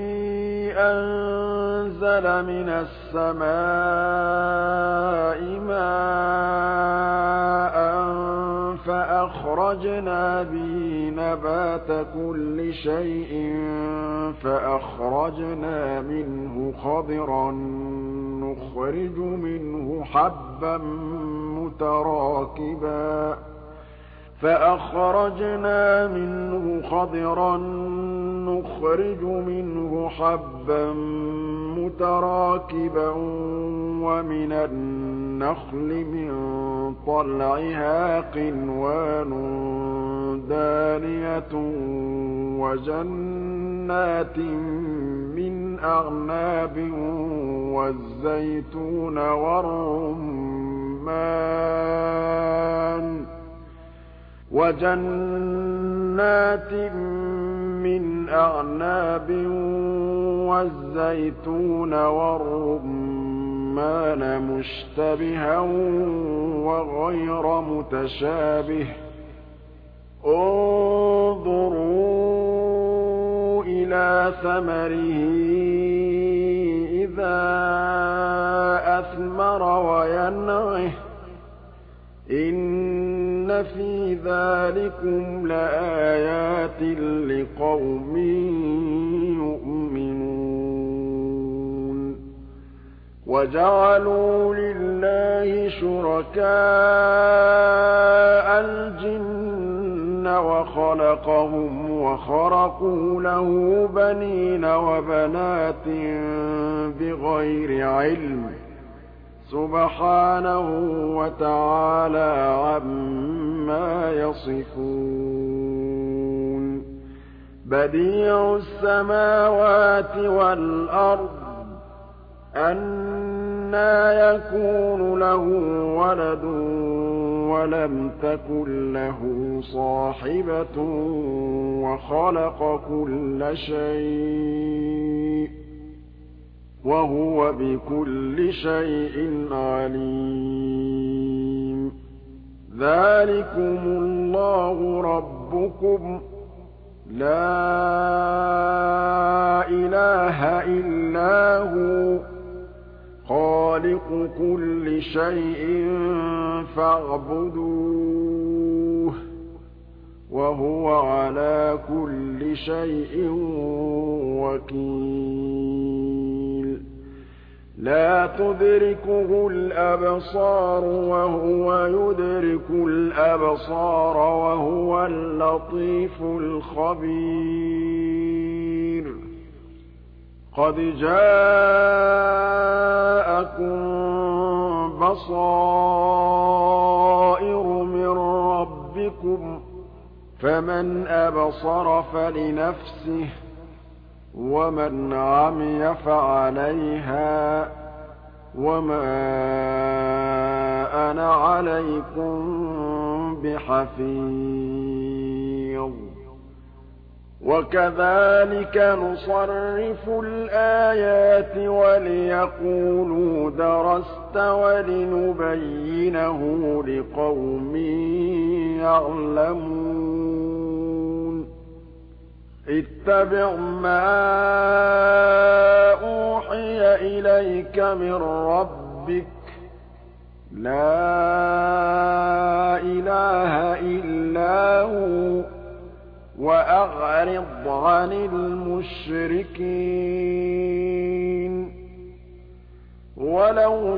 أنزل من السماء ماء فأخرجنا به نبات كل شيء فأخرجنا منه خضرا نخرج منه حبا متراكبا فأخرجنا منه خضرا نخرج منه حبا متراكبا ومن النخل من طلعها قنوان دانية وجنات من أعناب والزيتون والرمان وجنات من أعناب والزيتون والرمان مشتبها وغير متشابه انظروا إلى ثمره إذا أثمر وينعه إن في ذلكم لآيات لقوم يؤمنون وجعلوا لله شركاء الجن وخلقهم وخرقوا له بنين وبنات بغير علم سبحانه وتعالى عما يصفون بديع السماوات والأرض أَنَّىٰ يَكُونُ لَهُ وَلَدٌ وَلَمْ تَكُن لَّهُ صَاحِبَةٌ وَخَلَقَ كُلَّ شَيْءٍ ۖ وَهُوَ بِكُلِّ شَيْءٍ عَلِيمٌ ذَٰلِكُمُ اللَّهُ رَبُّكُمْ لَا إِلَٰهَ إِلَّا هُوَ خَالِقُ كُلِّ شَيْءٍ فَاعْبُدُوهُ ۚ وَهُوَ عَلَىٰ كُلِّ شَيْءٍ وَكِيلٌ لَّا تُدْرِكُهُ الْأَبْصَارُ وَهُوَ يُدْرِكُ الْأَبْصَارَ وَهُوَ اللَّطِيفُ الْخَبِيرُ قَدْ جَاءَكُم بَصَائِرُ مِن رَّبِّكُمْ ۖ فَمَنْ أَبْصَرَ فَلِنَفْسِهِ ۖ وَمَنْ عَمِيَ فَعَلَيْهَا ۖ وَمَا أَنَا عَلَيْكُم بِحَفِيظٍ وَكَذَٰلِكَ نُصَرِّفُ الْآيَاتِ وَلِيَقُولُوا دَرَسْتَ وَلِنُبَيِّنَهُ لِقَوْمٍ يَعْلَمُونَ اتَّبِعْ مَا أُوحِيَ إِلَيْكَ مِن رَّبِّكَ ۖ لَا إِلَٰهَ إِلَّا هُوَ ۖ وَأَعْرِضْ عَنِ الْمُشْرِكِينَ وَلَوْ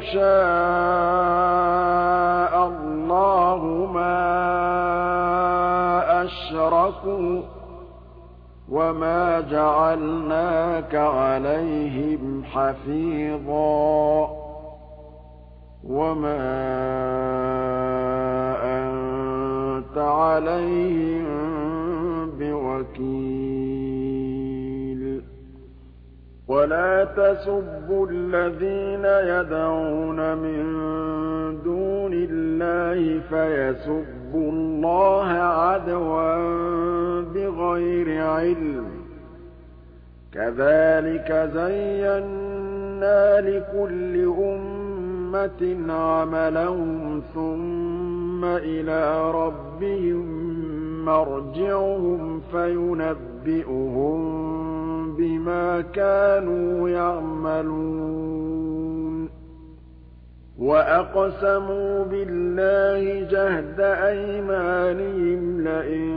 شَاءَ اللَّهُ مَا أَشْرَكُوا وَمَا جَعَلْنَاكَ عَلَيْهِمْ حَفِيظًا وَمَا أَنتَ عَلَيْهِم بِوَكِيلٍ وَلَا تَسُبُّوا الَّذِينَ يَدْعُونَ مِن دُونِ اللَّهِ فَيَسُبُّوا اللَّهَ عَدْوًا بِغَيْرِ عِلْمٍ ۗ كَذَٰلِكَ زَيَّنَّا لِكُلِّ أُمَّةٍ عَمَلَهُمْ ثُمَّ إِلَىٰ رَبِّهِم مَّرْجِعُهُمْ فَيُنَبِّئُهُم بِمَا كَانُوا يَعْمَلُونَ وَأَقْسَمُوا بِاللَّهِ جَهْدَ أَيْمَانِهِمْ لَئِن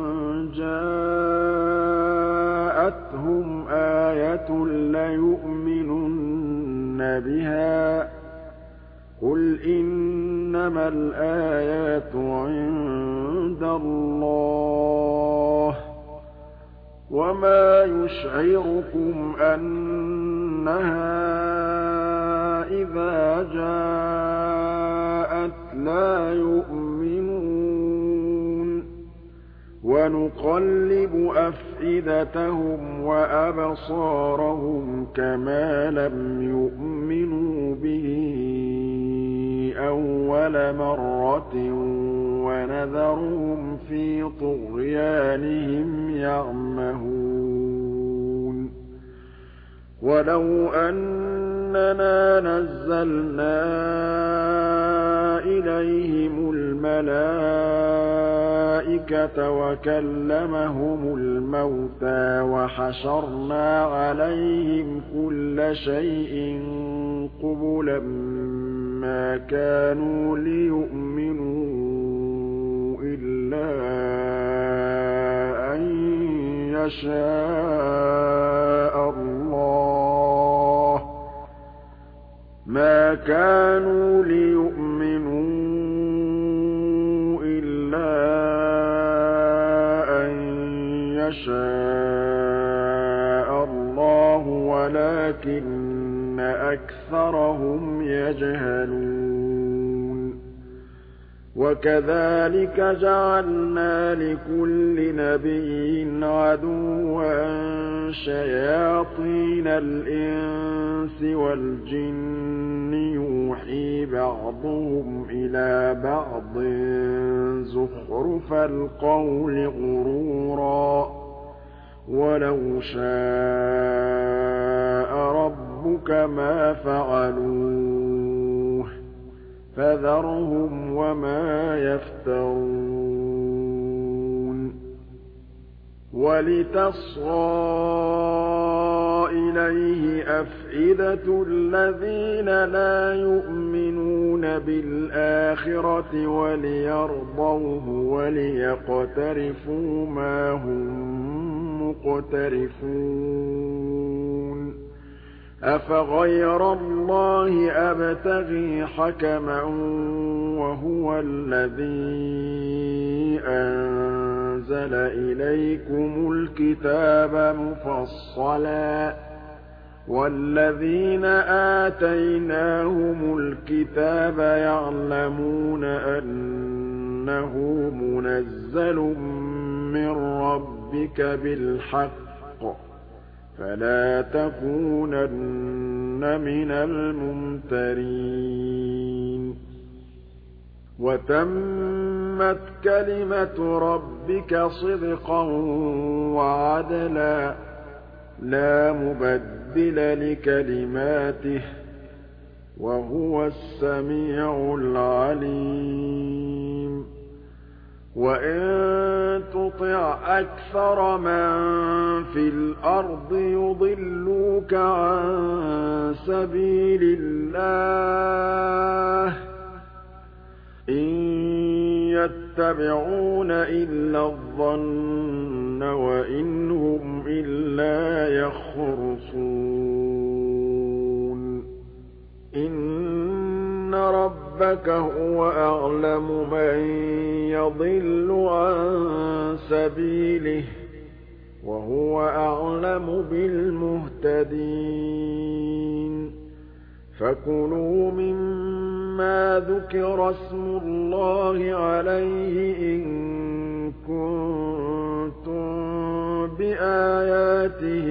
جَاءَتْهُمْ آيَةٌ لَّيُؤْمِنُنَّ بِهَا ۚ قُلْ إِنَّمَا الْآيَاتُ عِندَ اللَّهِ ۖ وَمَا يُشْعِرُكُمْ أَنَّهَا إِذَا جَاءَتْ لَا يُؤْمِنُونَ وَنُقَلِّبُ أَفْئِدَتَهُمْ وَأَبْصَارَهُمْ كَمَا لَمْ يُؤْمِنُوا بِهِ أَوَّلَ مَرَّةٍ وَنَذَرُهُمْ فِي طُغْيَانِهِمْ يَعْمَهُونَ وَلَوْ أَنَّنَا نَزَّلْنَا إِلَيْهِمُ الْمَلَائِكَةَ وَكَلَّمَهُمُ الْمَوْتَىٰ وَحَشَرْنَا عَلَيْهِمْ كُلَّ شَيْءٍ قُبُلًا مَّا كَانُوا لِيُؤْمِنُوا إِلَّا أَن يَشَاءَ اللَّهُ مَا كَانُوا لِيُؤْمِنُوا إِلَّا أَن يَشَاءَ اللَّهُ وَلَٰكِنَّ أَكْثَرَهُمْ يَجْهَلُونَ وَكَذَٰلِكَ جَعَلْنَا لِكُلِّ نَبِيٍّ عَدُوًّا شَيَاطِينَ الْإِنسِ وَالْجِنِّ يُوحِي بَعْضُهُمْ إِلَىٰ بَعْضٍ زُخْرُفَ الْقَوْلِ غُرُورًا ۚ وَلَوْ شَاءَ رَبُّكَ مَا فَعَلُوهُ ۖ فَذَرْهُمْ وَمَا يَفْتَرُونَ وَلِتَصْغَىٰ إِلَيْهِ أَفْئِدَةُ الَّذِينَ لَا يُؤْمِنُونَ بِالْآخِرَةِ وَلِيَرْضَوْهُ وَلِيَقْتَرِفُوا مَا هُم مُّقْتَرِفُونَ أَفَغَيْرَ اللَّهِ أَبْتَغِي حَكَمًا وَهُوَ الَّذِي أَنزَلَ إِلَيْكُمُ الْكِتَابَ مُفَصَّلًا ۚ وَالَّذِينَ آتَيْنَاهُمُ الْكِتَابَ يَعْلَمُونَ أَنَّهُ مُنَزَّلٌ مِّن رَّبِّكَ بِالْحَقِّ ۖ فَلَا تَكُونَنَّ مِنَ الْمُمْتَرِينَ وَتَمَّتْ كَلِمَةُ رَبِّكَ صِدْقًا وَعَدْلًا ۚ لَّا مُبَدِّلَ لِكَلِمَاتِهِ ۚ وَهُوَ السَّمِيعُ الْعَلِيمُ وَإِن تُطِعْ أَكْثَرَ مَن فِي الْأَرْضِ يُضِلُّوكَ عَن سَبِيلِ اللَّهِ ۚ إِن يَتَّبِعُونَ إِلَّا الظَّنَّ وَإِنْ هُمْ إِلَّا يَخْرُصُونَ إِنَّ رَبَّكَ هُوَ أَعْلَمُ مَن يَضِلُّ عَن سَبِيلِهِ ۖ وَهُوَ أَعْلَمُ بِالْمُهْتَدِينَ فَكُلُوا مِمَّا ذُكِرَ اسْمُ اللَّهِ عَلَيْهِ إِن كُنتُم بِآيَاتِهِ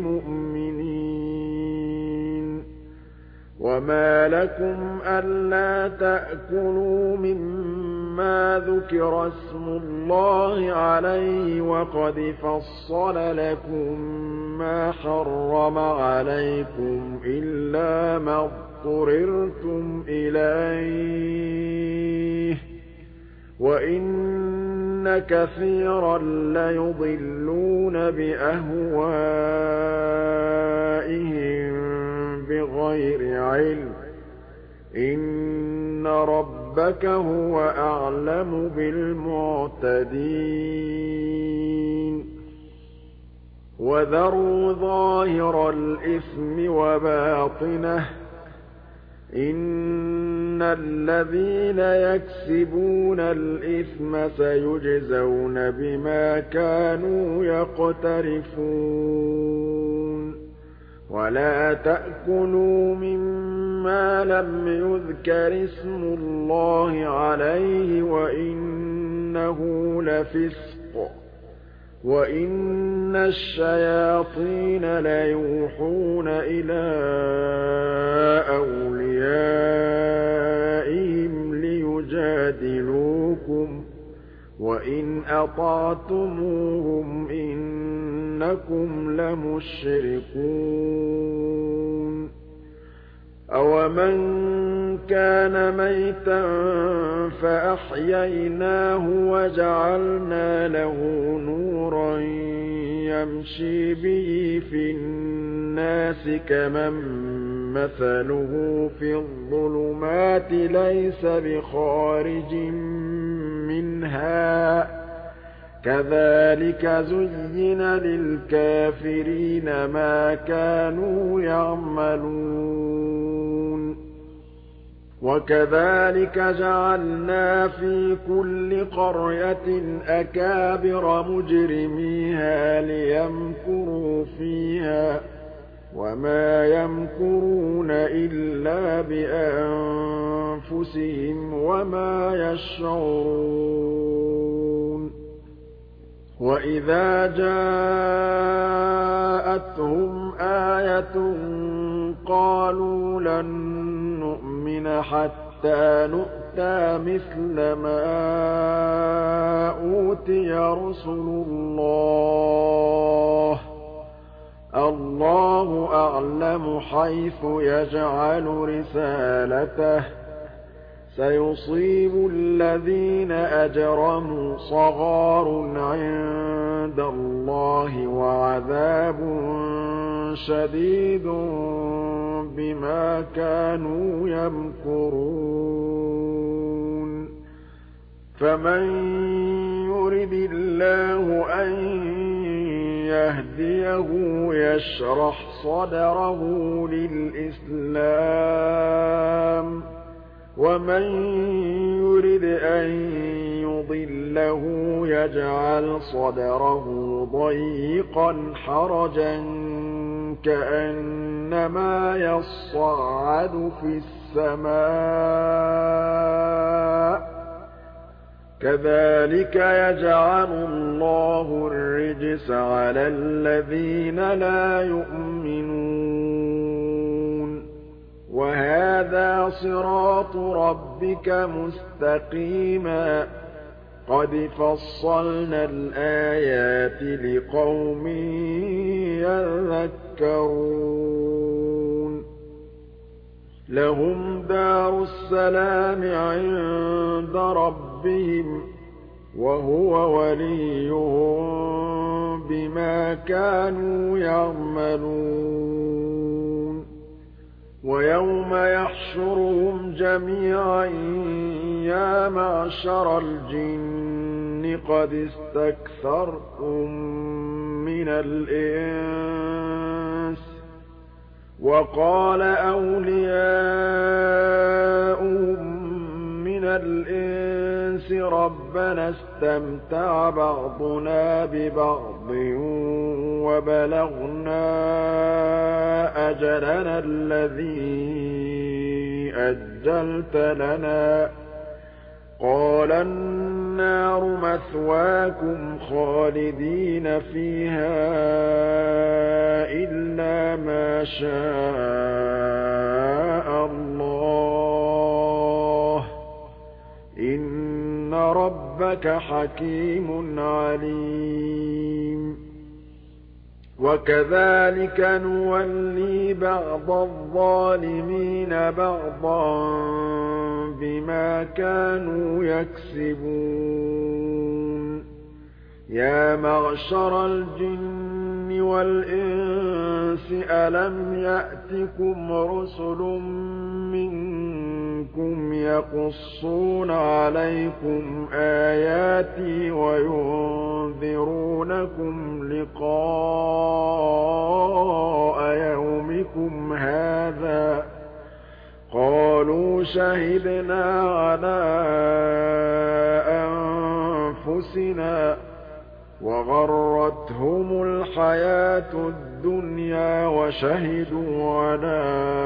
مُؤْمِنِينَ وَمَا لَكُمْ أَلَّا تَأْكُلُوا مِمَّا ذُكِرَ اسْمُ اللَّهِ عَلَيْهِ وَقَدْ فَصَّلَ لَكُم مَّا حَرَّمَ عَلَيْكُمْ إِلَّا مَا اضْطُرِرْتُمْ إِلَيْهِ ۗ وَإِنَّ كَثِيرًا لَّيُضِلُّونَ بِأَهْوَائِهِم بِغَيْرِ عِلْمٍ ۗ إِنَّ رَبَّكَ هُوَ أَعْلَمُ بِالْمُعْتَدِينَ وَذَرُوا ظَاهِرَ الْإِثْمِ وَبَاطِنَهُ ۚ إِنَّ الَّذِينَ يَكْسِبُونَ الْإِثْمَ سَيُجْزَوْنَ بِمَا كَانُوا يَقْتَرِفُونَ وَلَا تَأْكُلُوا مِمَّا لَمْ يُذْكَرِ اسْمُ اللَّهِ عَلَيْهِ وَإِنَّهُ لَفِسْقٌ ۗ وَإِنَّ الشَّيَاطِينَ لَيُوحُونَ إِلَىٰ أَوْلِيَائِهِمْ لِيُجَادِلُوكُمْ ۖ وَإِنْ أَطَعْتُمُوهُمْ إِنَّكُمْ لَمُشْرِكُونَ أَوَمَن كَانَ مَيْتًا فَأَحْيَيْنَاهُ وَجَعَلْنَا لَهُ نُورًا يَمْشِي بِهِ فِي النَّاسِ كَمَن مَّثَلُهُ فِي الظُّلُمَاتِ لَيْسَ بِخَارِجٍ مِّنْهَا ۚ كَذَٰلِكَ زُيِّنَ لِلْكَافِرِينَ مَا كَانُوا يَعْمَلُونَ وَكَذَٰلِكَ جَعَلْنَا فِي كُلِّ قَرْيَةٍ أَكَابِرَ مُجْرِمِيهَا لِيَمْكُرُوا فِيهَا ۖ وَمَا يَمْكُرُونَ إِلَّا بِأَنفُسِهِمْ وَمَا يَشْعُرُونَ وَإِذَا جَاءَتْهُمْ آيَةٌ قَالُوا لَن نُّؤْمِنَ حَتَّىٰ نُؤْتَىٰ مِثْلَ مَا أُوتِيَ رُسُلُ اللَّهِ ۘ اللَّهُ أَعْلَمُ حَيْثُ يَجْعَلُ رِسَالَتَهُ ۗ سَيُصِيبُ الَّذِينَ أَجْرَمُوا صَغَارٌ عِندَ اللَّهِ وَعَذَابٌ شَدِيدٌ بِمَا كَانُوا يَمْكُرُونَ فَمَن يُرِدِ اللَّهُ أَن يَهْدِيَهُ يَشْرَحْ صَدْرَهُ لِلْإِسْلَامِ ۖ وَمَن يُرِدْ أَن يُضِلَّهُ يَجْعَلْ صَدْرَهُ ضَيِّقًا حَرَجًا كَأَنَّمَا يَصَّعَّدُ فِي السَّمَاءِ ۚ كَذَٰلِكَ يَجْعَلُ اللَّهُ الرِّجْسَ عَلَى الَّذِينَ لَا يُؤْمِنُونَ وَهَٰذَا صِرَاطُ رَبِّكَ مُسْتَقِيمًا ۗ قَدْ فَصَّلْنَا الْآيَاتِ لِقَوْمٍ يَذَّكَّرُونَ لَهُمْ دَارُ السَّلَامِ عِندَ رَبِّهِمْ ۖ وَهُوَ وَلِيُّهُم بِمَا كَانُوا يَعْمَلُونَ وَيَوْمَ يَحْشُرُهُمْ جَمِيعًا يَا مَعْشَرَ الْجِنِّ قَدِ اسْتَكْثَرْتُم مِّنَ الْإِنسِ ۖ وَقَالَ أَوْلِيَاؤُهُم مِّنَ الْإِنسِ رَبَّنَا اسْتَمْتَعَ بَعْضُنَا بِبَعْضٍ وَبَلَغْنَا أَجَلَنَا الَّذِي أَجَّلْتَ لَنَا ۚ قَالَ النَّارُ مَثْوَاكُمْ خَالِدِينَ فِيهَا إِلَّا مَا شَاءَ اللَّهُ ۗ إِنَّ رَبَّكَ حَكِيمٌ عَلِيمٌ وَكَذَٰلِكَ نُوَلِّي بَعْضَ الظَّالِمِينَ بَعْضًا بِمَا كَانُوا يَكْسِبُونَ يَا مَعْشَرَ الْجِنِّ وَالْإِنسِ أَلَمْ يَأْتِكُمْ رُسُلٌ مِّنكُمْ يَقُصُّونَ عَلَيْكُمْ آيَاتِي وَيُنذِرُونَكُمْ لِقَاءَ يَوْمِكُمْ هَٰذَا ۚ قَالُوا شَهِدْنَا عَلَىٰ أَنفُسِنَا ۖ وَغَرَّتْهُمُ الْحَيَاةُ الدُّنْيَا وَشَهِدُوا عَلَىٰ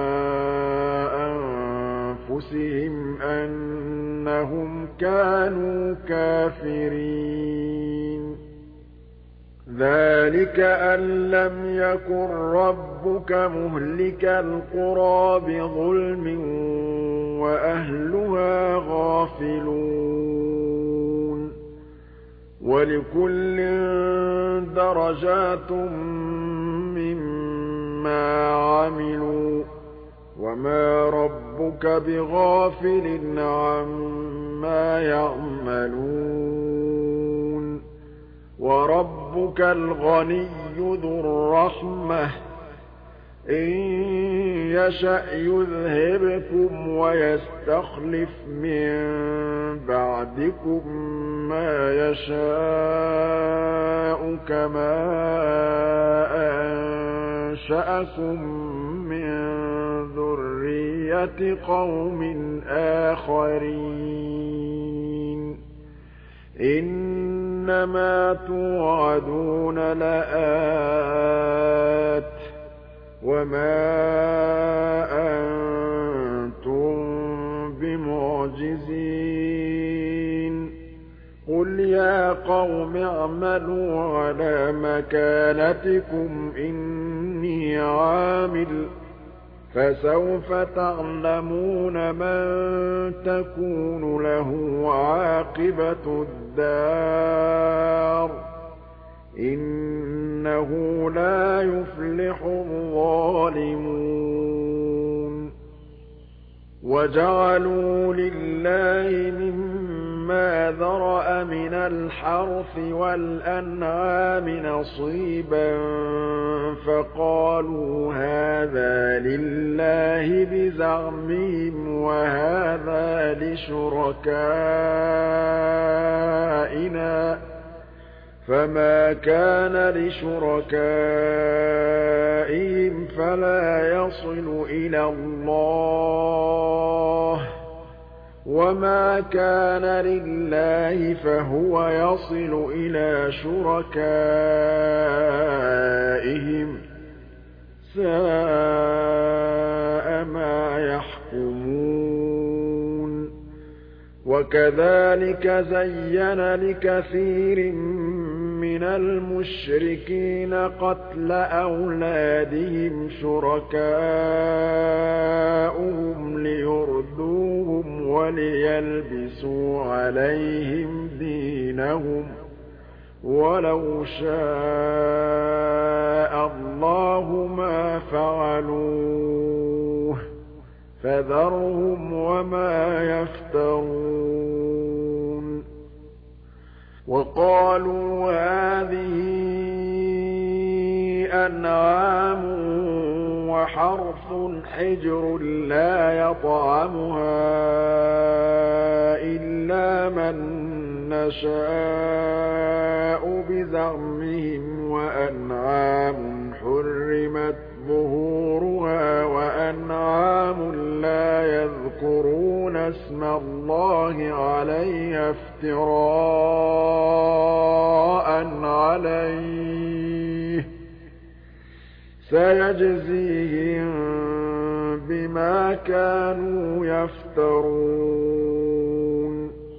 أَنفُسِهِمْ أَنَّهُمْ كَانُوا كَافِرِينَ ذَٰلِكَ أَن لَّمْ يَكُن رَّبُّكَ مُهْلِكَ الْقُرَىٰ بِظُلْمٍ وَأَهْلُهَا غَافِلُونَ وَلِكُلٍّ دَرَجَاتٌ مِّمَّا عَمِلُوا ۚ وَمَا رَبُّكَ بِغَافِلٍ عَمَّا يَعْمَلُونَ وَرَبُّكَ الْغَنِيُّ ذُو الرَّحْمَةِ ۚ إِن يَشَأْ يُذْهِبْكُمْ وَيَسْتَخْلِفْ مِن بَعْدِكُم مَّا يَشَاءُ كَمَا أَنشَأَكُم مِّن ذُرِّيَّةِ قَوْمٍ آخَرِينَ إِنَّمَا تُوعَدُونَ لَآتٍ ۖ وَمَا أَنتُم بِمُعْجِزِينَ قُلْ يَا قَوْمِ اعْمَلُوا عَلَىٰ مَكَانَتِكُمْ إِنِّي عَامِلٌ ۖ فَسَوْفَ تَعْلَمُونَ مَن تَكُونُ لَهُ عَاقِبَةُ الدَّارِ ۗ إِنَّهُ لَا يُفْلِحُ الظَّالِمُونَ وَجَعَلُوا لِلَّهِ مِمَّا ذَرَأَ مِنَ الْحَرْثِ وَالْأَنْعَامِ نَصِيبًا فَقَالُوا هَٰذَا لِلَّهِ بِزَعْمِهِمْ وَهَٰذَا لِشُرَكَائِنَا ۖ فَمَا كَانَ لِشُرَكَائِهِمْ فَلَا يَصِلُ إِلَى اللَّهِ ۖ وَمَا كَانَ لِلَّهِ فَهُوَ يَصِلُ إِلَىٰ شُرَكَائِهِمْ ۗ سَاءَ مَا يَحْكُمُونَ وَكَذَٰلِكَ زَيَّنَ لِكَثِيرٍ مِّنَ الْمُشْرِكِينَ قَتْلَ أَوْلَادِهِمْ شُرَكَاؤُهُمْ لِيُرْدُوهُمْ وَلِيَلْبِسُوا عَلَيْهِمْ دِينَهُمْ ۖ وَلَوْ شَاءَ اللَّهُ مَا فَعَلُوهُ ۖ فَذَرْهُمْ وَمَا يَفْتَرُونَ وَقَالُوا هَٰذِهِ أَنْعَامٌ وَحَرْثٌ حِجْرٌ لَّا يَطْعَمُهَا إِلَّا مَن نَّشَاءُ بِزَعْمِهِمْ وَأَنْعَامٌ حُرِّمَتْ ظُهُورُهَا وَأَنْعَامٌ لَّا يَذْكُرُونَ اسْمَ اللَّهِ عَلَيْهَا افْتِرَاءً عَلَيْهِ ۚ سَيَجْزِيهِم بِمَا كَانُوا يَفْتَرُونَ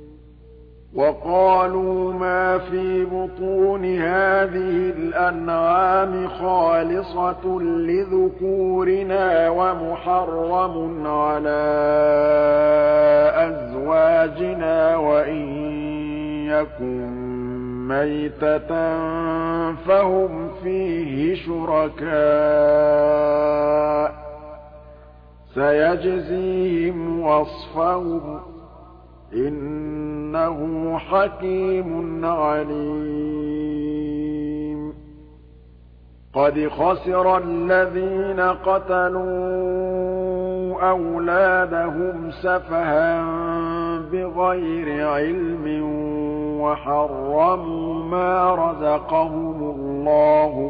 وَقَالُوا مَا فِي بُطُونِ هَٰذِهِ الْأَنْعَامِ خَالِصَةٌ لِّذُكُورِنَا وَمُحَرَّمٌ عَلَىٰ أَزْوَاجِنَا وَإِن يَكُن مَّيْتَةً فَهُمْ فِيهِ شُرَكَاءُ ۚ سَيَجْزِيهِمْ وَصْفَهُمْ ۚ إِنَّهُ حَكِيمٌ عَلِيمٌ قَدْ خَسِرَ الَّذِينَ قَتَلُوا أَوْلَادَهُمْ سَفَهًا بِغَيْرِ عِلْمٍ وَحَرَّمُوا مَا رَزَقَهُمُ اللَّهُ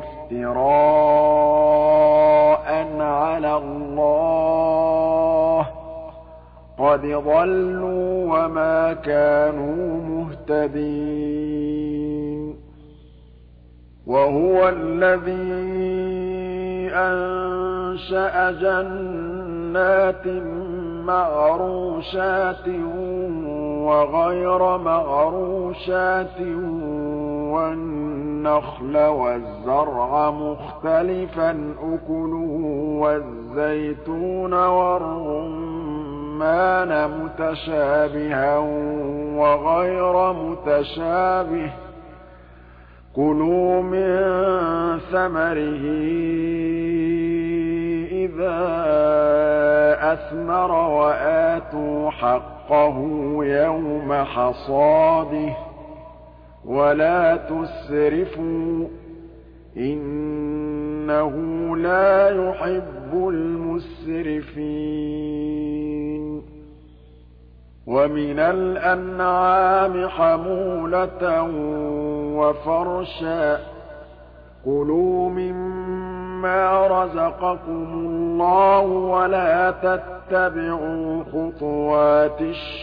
افْتِرَاءً عَلَى اللَّهِ ۚ قَدْ ضَلُّوا وَمَا كَانُوا مُهْتَدِينَ وَهُوَ الَّذِي أَنشَأَ جَنَّاتٍ مَّعْرُوشَاتٍ وَغَيْرَ مَعْرُوشَاتٍ وَالنَّخْلَ وَالزَّرْعَ مُخْتَلِفًا أُكُلُهُ وَالزَّيْتُونَ وَالرُّمَّانَ مُتَشَابِهًا وَغَيْرَ مُتَشَابِهٍ ۚ كُلُوا مِن ثَمَرِهِ إِذَا أَثْمَرَ وَآتُوا حَقَّهُ يَوْمَ حَصَادِهِ ۖ وَلَا تُسْرِفُوا ۚ إِنَّهُ لَا يُحِبُّ الْمُسْرِفِينَ وَمِنَ الْأَنْعَامِ حَمُولَةً وَفَرْشًا ۚ كُلُوا مِمَّا رَزَقَكُمُ اللَّهُ وَلَا تَتَّبِعُوا خُطُوَاتِ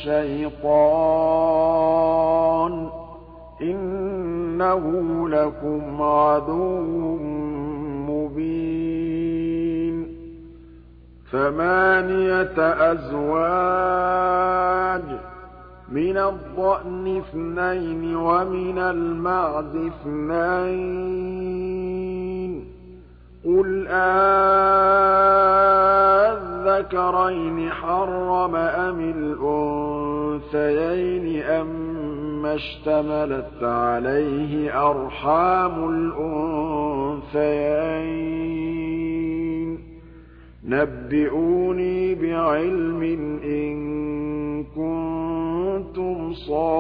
الشَّيْطَانِ ۚ إِنَّهُ لَكُمْ عَدُوٌّ مُّبِينٌ ثمانية أزواج من الضأن اثنين ومن المعز اثنين قل أذكرين حرم أم الأنثيين أما اشتملت عليه أرحام الأنثيين نبئوني بعلم إن كنتم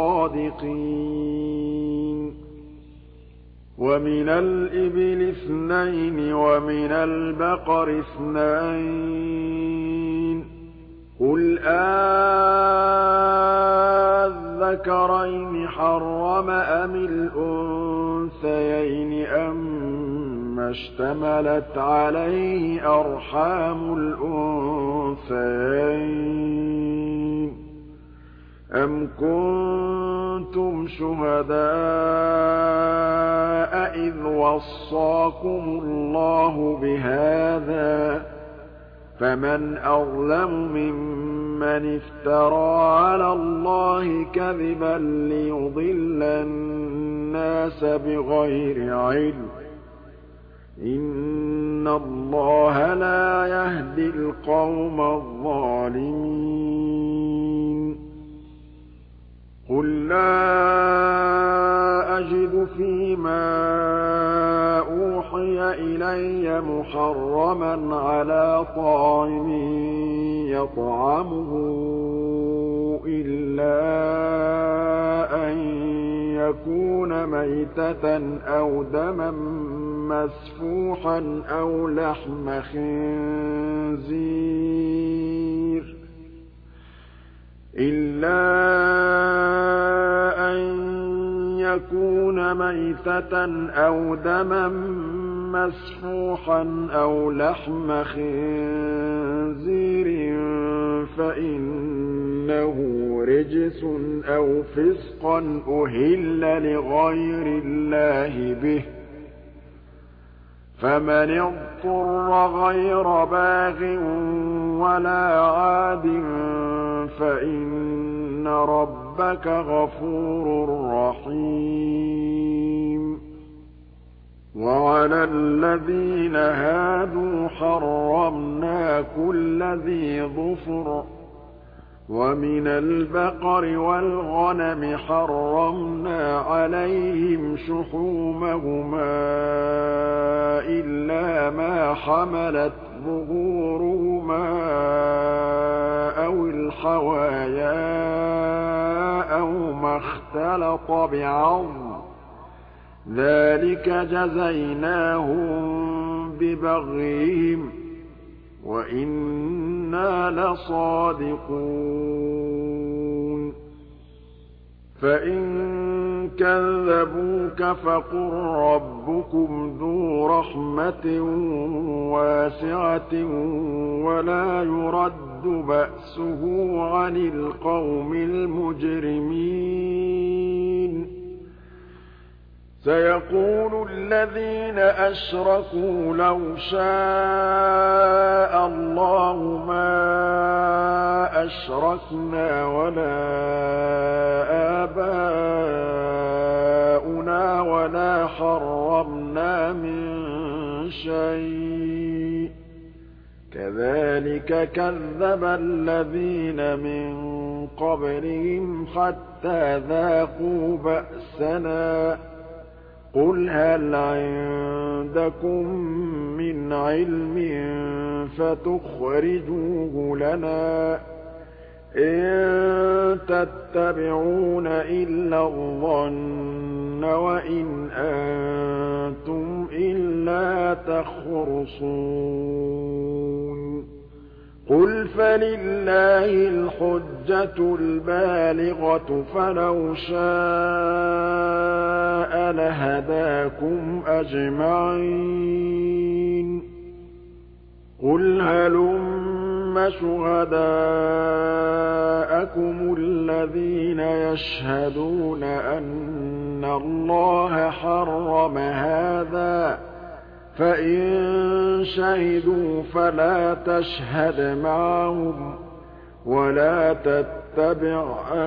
صادقين ومن الإبل اثنين ومن البقر اثنين قل أذكرين حرم أم الأنثيين أما اشتملت عليه أرحام الأنثيين أم كنتم شهداء إذ وصاكم الله بهذا فمن أظلم ممن افترى على الله كذبا ليضل الناس بغير علم إن الله لا يهدي القوم الظالمين قل لا أجد فيما أوحي إلي محرما على طاعم يطعمه إلا أن يكون ميتة أو دما مسفوحا أو لحم خنزير إلا أن يكون ميتة أو دما مسفوحا أو لحم خنزير فإنه رجس أو فسقا أهل لغير الله به فمن اضطر غير باغ ولا عاد فإن ربك غفور رحيم وعلى الذين هادوا حرمنا كل ذي ظفر ومن البقر والغنم حرمنا عليهم شحومهما إلا ما حملت ظهورهما أو الحوايا أو ما اختلط بعظم ذلك جزيناهم ببغيهم وإنا لصادقون فإن كذبوك فقل ربكم ذو رحمة واسعة ولا يرد بأسه عن القوم المجرمين سيقول الذين أشركوا لو شاء الله ما أشركنا ولا آباؤنا ولا حرمنا من شيء كذلك كذب الذين من قبلهم حتى ذاقوا بأسنا قل هل عندكم من علم فتخرجوه لنا إن تتبعون إلا الظن وإن أنتم إلا تخرصون قل فلله الحجة البالغة فلو شاء لهداكم أجمعين قل هلم شهداءكم الذين يشهدون أن الله حرم هذا فإن شهدوا فلا تشهد معهم ولا تتبع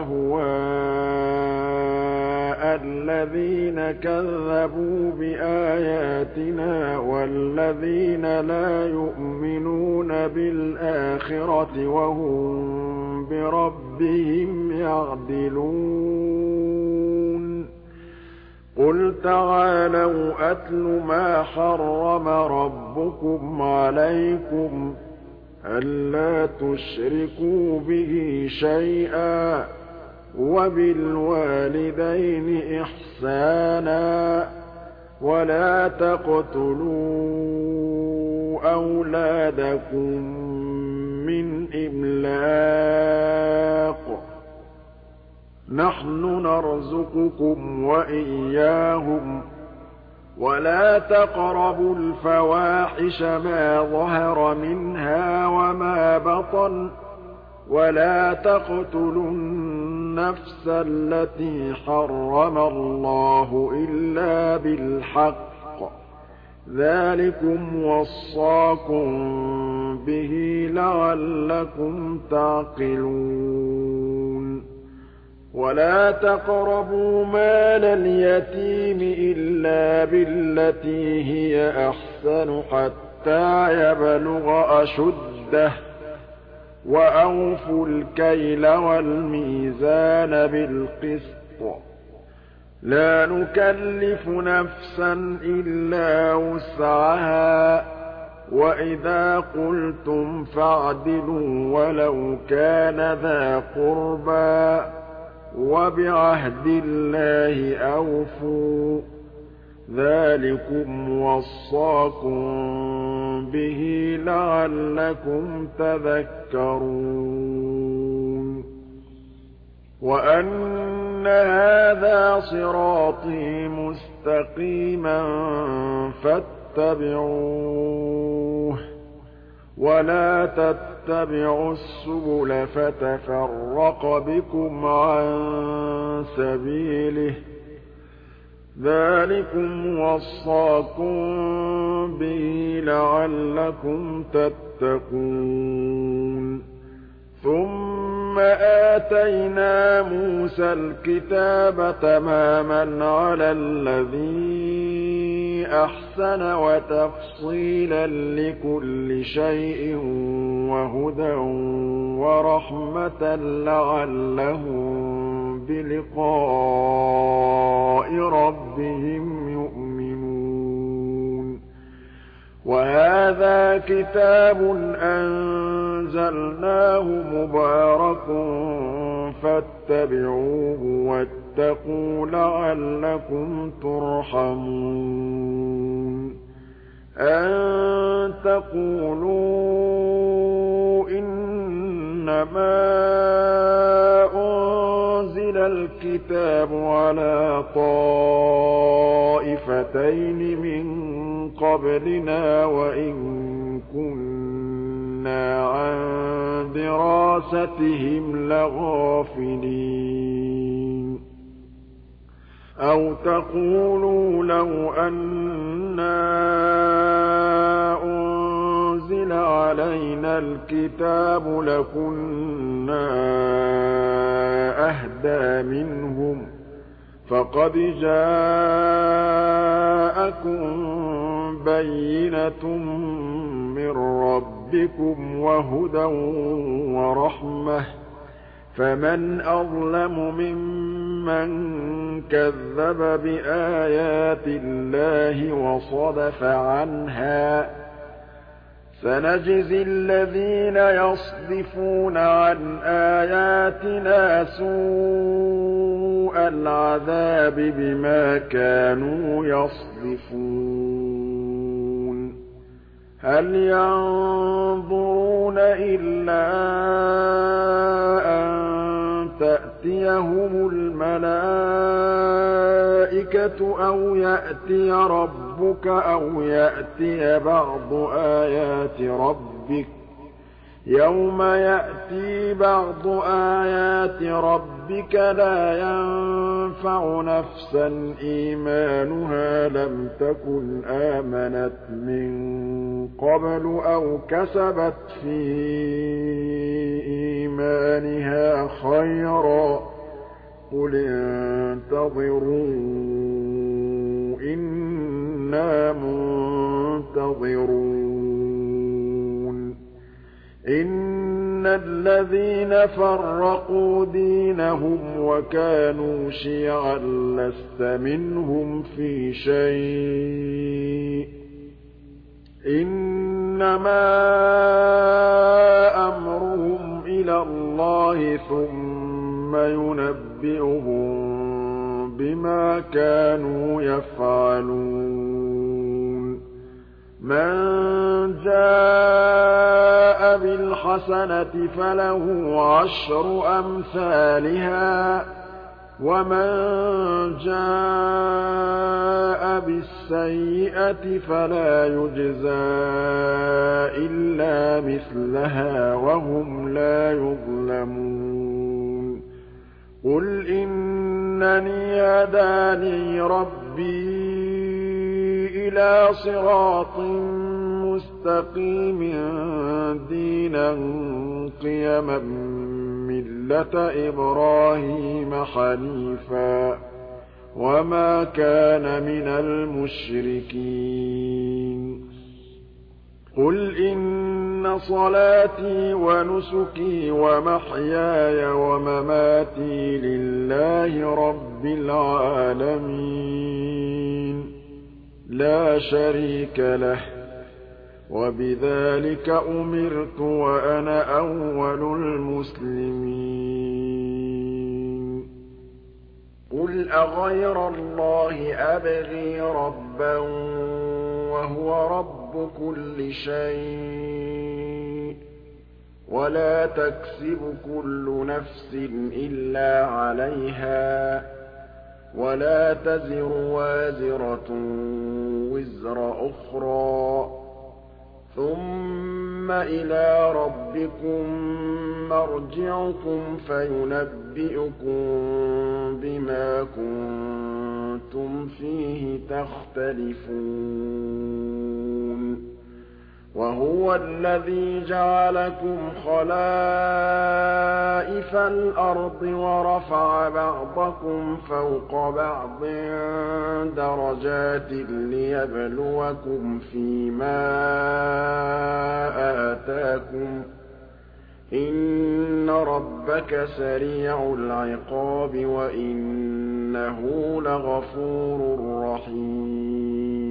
أهواء الذين كذبوا بآياتنا والذين لا يؤمنون بالآخرة وهم بربهم يعدلون قل تعالوا أتل ما حرم ربكم عليكم ألا تشركوا به شيئا وبالوالدين إحسانا ولا تقتلوا أولادكم من إملاق نحن نرزقكم وإياهم ولا تقربوا الفواحش ما ظهر منها وما بطن ولا تقتلوا النفس التي حرم الله إلا بالحق ذلكم وصاكم به لعلكم تعقلون ولا تقربوا مال اليتيم إلا بالتي هي أحسن حتى يبلغ أشده وأوفوا الكيل والميزان بالقسط لا نكلف نفسا إلا وسعها وإذا قلتم فاعدلوا ولو كان ذا قربى وبعهد الله أوفوا ذلكم وصاكم به لعلكم تذكرون وأن هذا صراطي مستقيما فاتبعوه ولا تتبعوا السبل فتفرق بكم عن سبيله ذلكم وصاكم به لعلكم تتقون ثم آتينا موسى الكتاب تماما على الذي أحسن وتفصيلا لكل شيء وهدى ورحمة لعلهم بلقاء ربهم يؤمنون وهذا كتاب أنزلناه مبارك فاتبعوه واتقوا لعلكم ترحمون أن تقولوا إنما أنزل الكتاب على طائفتين من قبلنا وإن كنا عن دراستهم لغافلين أو تقولوا لو أنا أنزل علينا الكتاب لكنا أهدى منهم فقد جاءكم بينة من ربكم وهدى ورحمة فمن أظلم ممن كذب بآيات الله وصدف عنها سنجزي الذين يصدفون عن آياتنا سوء العذاب بما كانوا يصدفون هل ينظرون إلا أن تأتيهم الملائكة أو يأتي ربك أو يأتي بعض آيات ربك يوم يأتي بعض آيات ربك لا ينفع ينفع نفسا إيمانها لم تكن آمنت من قبل أو كسبت في إيمانها خيرا قل انتظروا إنا منتظرون إن الذين فرقوا دينهم وكانوا شيعا لست منهم في شيء إنما أمرهم إلى الله ثم ينبئهم بما كانوا يفعلون من جاء بالحسنة فله عشر أمثالها ومن جاء بالسيئة فلا يجزى إلا مثلها وهم لا يظلمون قل إنني هداني ربي إلى صراط مستقيم دينا قيما ملة إبراهيم حنيفا وما كان من المشركين قل إن صلاتي ونسكي ومحياي ومماتي لله رب العالمين لا شريك له وبذلك أمرت وأنا أول المسلمين قل أغير الله أبغي ربا وهو رب كل شيء ولا تكسب كل نفس إلا عليها ولا تزر وازرة وزر أخرى ثم إلى ربكم مرجعكم فينبئكم بما كنتم فيه تختلفون وهو الذي جعلكم خلائف الأرض ورفع بعضكم فوق بعض درجات ليبلوكم فيما آتاكم إن ربك سريع العقاب وإنه لغفور رحيم